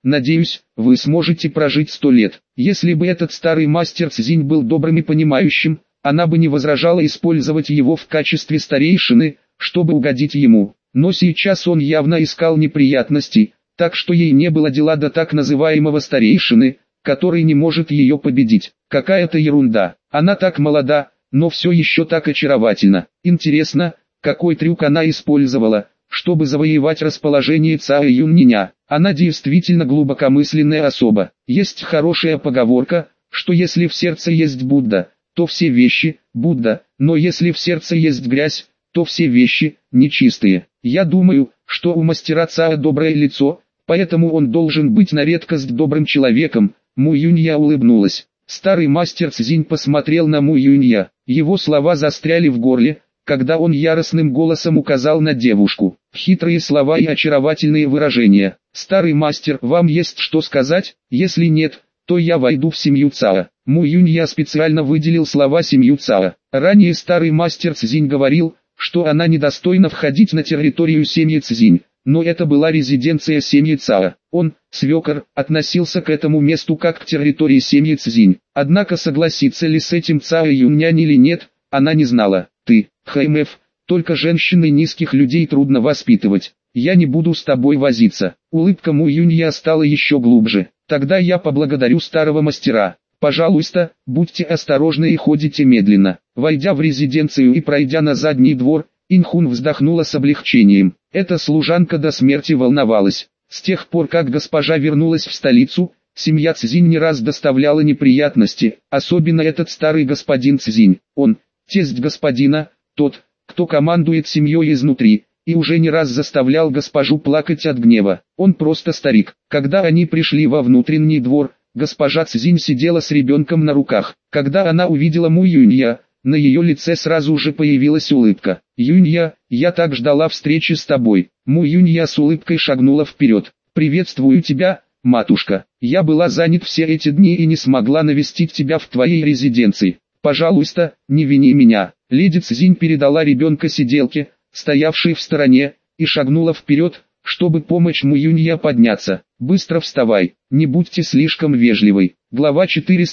Надеюсь, вы сможете прожить 100 лет. Если бы этот старый мастер Цзинь был добрым и понимающим, она бы не возражала использовать его в качестве старейшины, чтобы угодить ему. Но сейчас он явно искал неприятностей, так что ей не было дела до так называемого старейшины, который не может ее победить. Какая-то ерунда. Она так молода, но все еще так очаровательна. Интересно, какой трюк она использовала, чтобы завоевать расположение Цао Юньниня. Она действительно глубокомысленная особа. Есть хорошая поговорка, что если в сердце есть Будда, то все вещи – Будда, но если в сердце есть грязь, то все вещи – нечистые. Я думаю, что у мастера Цао доброе лицо, поэтому он должен быть на редкость добрым человеком. Му Юнья улыбнулась. Старый мастер Цзинь посмотрел на Му Юнья. Его слова застряли в горле, когда он яростным голосом указал на девушку. Хитрые слова и очаровательные выражения. «Старый мастер, вам есть что сказать? Если нет, то я войду в семью Цао». Му Юнья специально выделил слова «семью Цао». Ранее старый мастер Цзинь говорил, что она недостойна входить на территорию семьи Цзинь, но это была резиденция семьи Цао. Он, свекор, относился к этому месту как к территории семьи Цзинь. Однако согласится ли с этим Цао Юньнянь или нет, она не знала. «Ты, ХМФ, только женщины низких людей трудно воспитывать. Я не буду с тобой возиться». Улыбка Му Юнья стала еще глубже. «Тогда я поблагодарю старого мастера. Пожалуйста, будьте осторожны и ходите медленно». Войдя в резиденцию и пройдя на задний двор, Инхун вздохнула с облегчением. Эта служанка до смерти волновалась. С тех пор, как госпожа вернулась в столицу, семья Цзинь не раз доставляла неприятности, особенно этот старый господин Цзинь. Он, тесть господина, тот, кто командует семьей изнутри, и уже не раз заставлял госпожу плакать от гнева. Он просто старик. Когда они пришли во внутренний двор, госпожа Цзинь сидела с ребенком на руках. Когда она увидела Му Юнья, на ее лице сразу же появилась улыбка. «Юнья, я так ждала встречи с тобой». Му Юнья с улыбкой шагнула вперед. «Приветствую тебя, матушка. Я была занят все эти дни и не смогла навестить тебя в твоей резиденции. Пожалуйста, не вини меня». Леди Цзинь передала ребенка сиделке, стоявшей в стороне, и шагнула вперед, чтобы помочь Му Юнья подняться. «Быстро вставай, не будьте слишком вежливой». Глава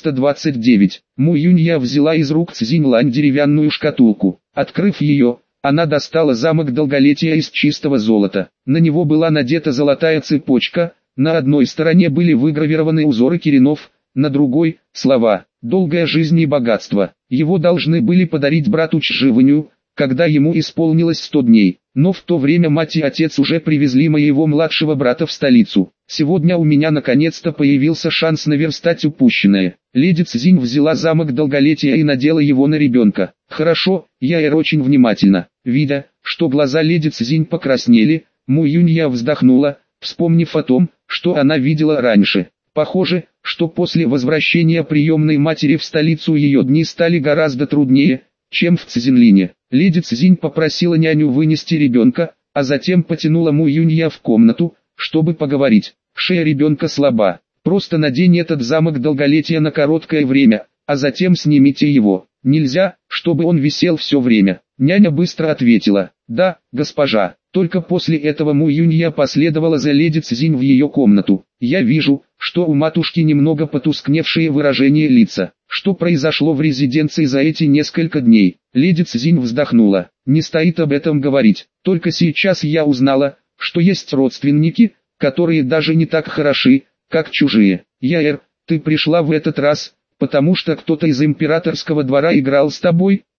429. Му Юнья взяла из рук Цзинь Лань деревянную шкатулку. Открыв ее, она достала замок долголетия из чистого золота. На него была надета золотая цепочка, на одной стороне были выгравированы узоры киренов, на другой – слова «долгая жизнь и богатство». Его должны были подарить брату Чживаню, когда ему исполнилось 100 дней. Но в то время мать и отец уже привезли моего младшего брата в столицу. Сегодня у меня наконец-то появился шанс наверстать упущенное. Леди Цзинь взяла замок долголетия и надела его на ребенка. «Хорошо, я очень внимательно». Видя, что глаза леди Цзинь покраснели, Му Юнья вздохнула, вспомнив о том, что она видела раньше. Похоже, что после возвращения приемной матери в столицу ее дни стали гораздо труднее, чем в Цзинлине. Леди Цзинь попросила няню вынести ребенка, а затем потянула Му Юнья в комнату, чтобы поговорить. «Шея ребенка слаба. Просто надень этот замок долголетия на короткое время, а затем снимите его. Нельзя, чтобы он висел все время». Няня быстро ответила: «Да, госпожа». Только после этого Му Юнья последовала за леди Цзинь в ее комнату. «Я вижу, что у матушки немного потускневшие выражения лица. Что произошло в резиденции за эти несколько дней?» Леди Цзинь вздохнула. «Не стоит об этом говорить. Только сейчас я узнала, что есть родственники, которые даже не так хороши, как чужие. Яэр, ты пришла в этот раз, потому что кто-то из императорского двора играл с тобой?»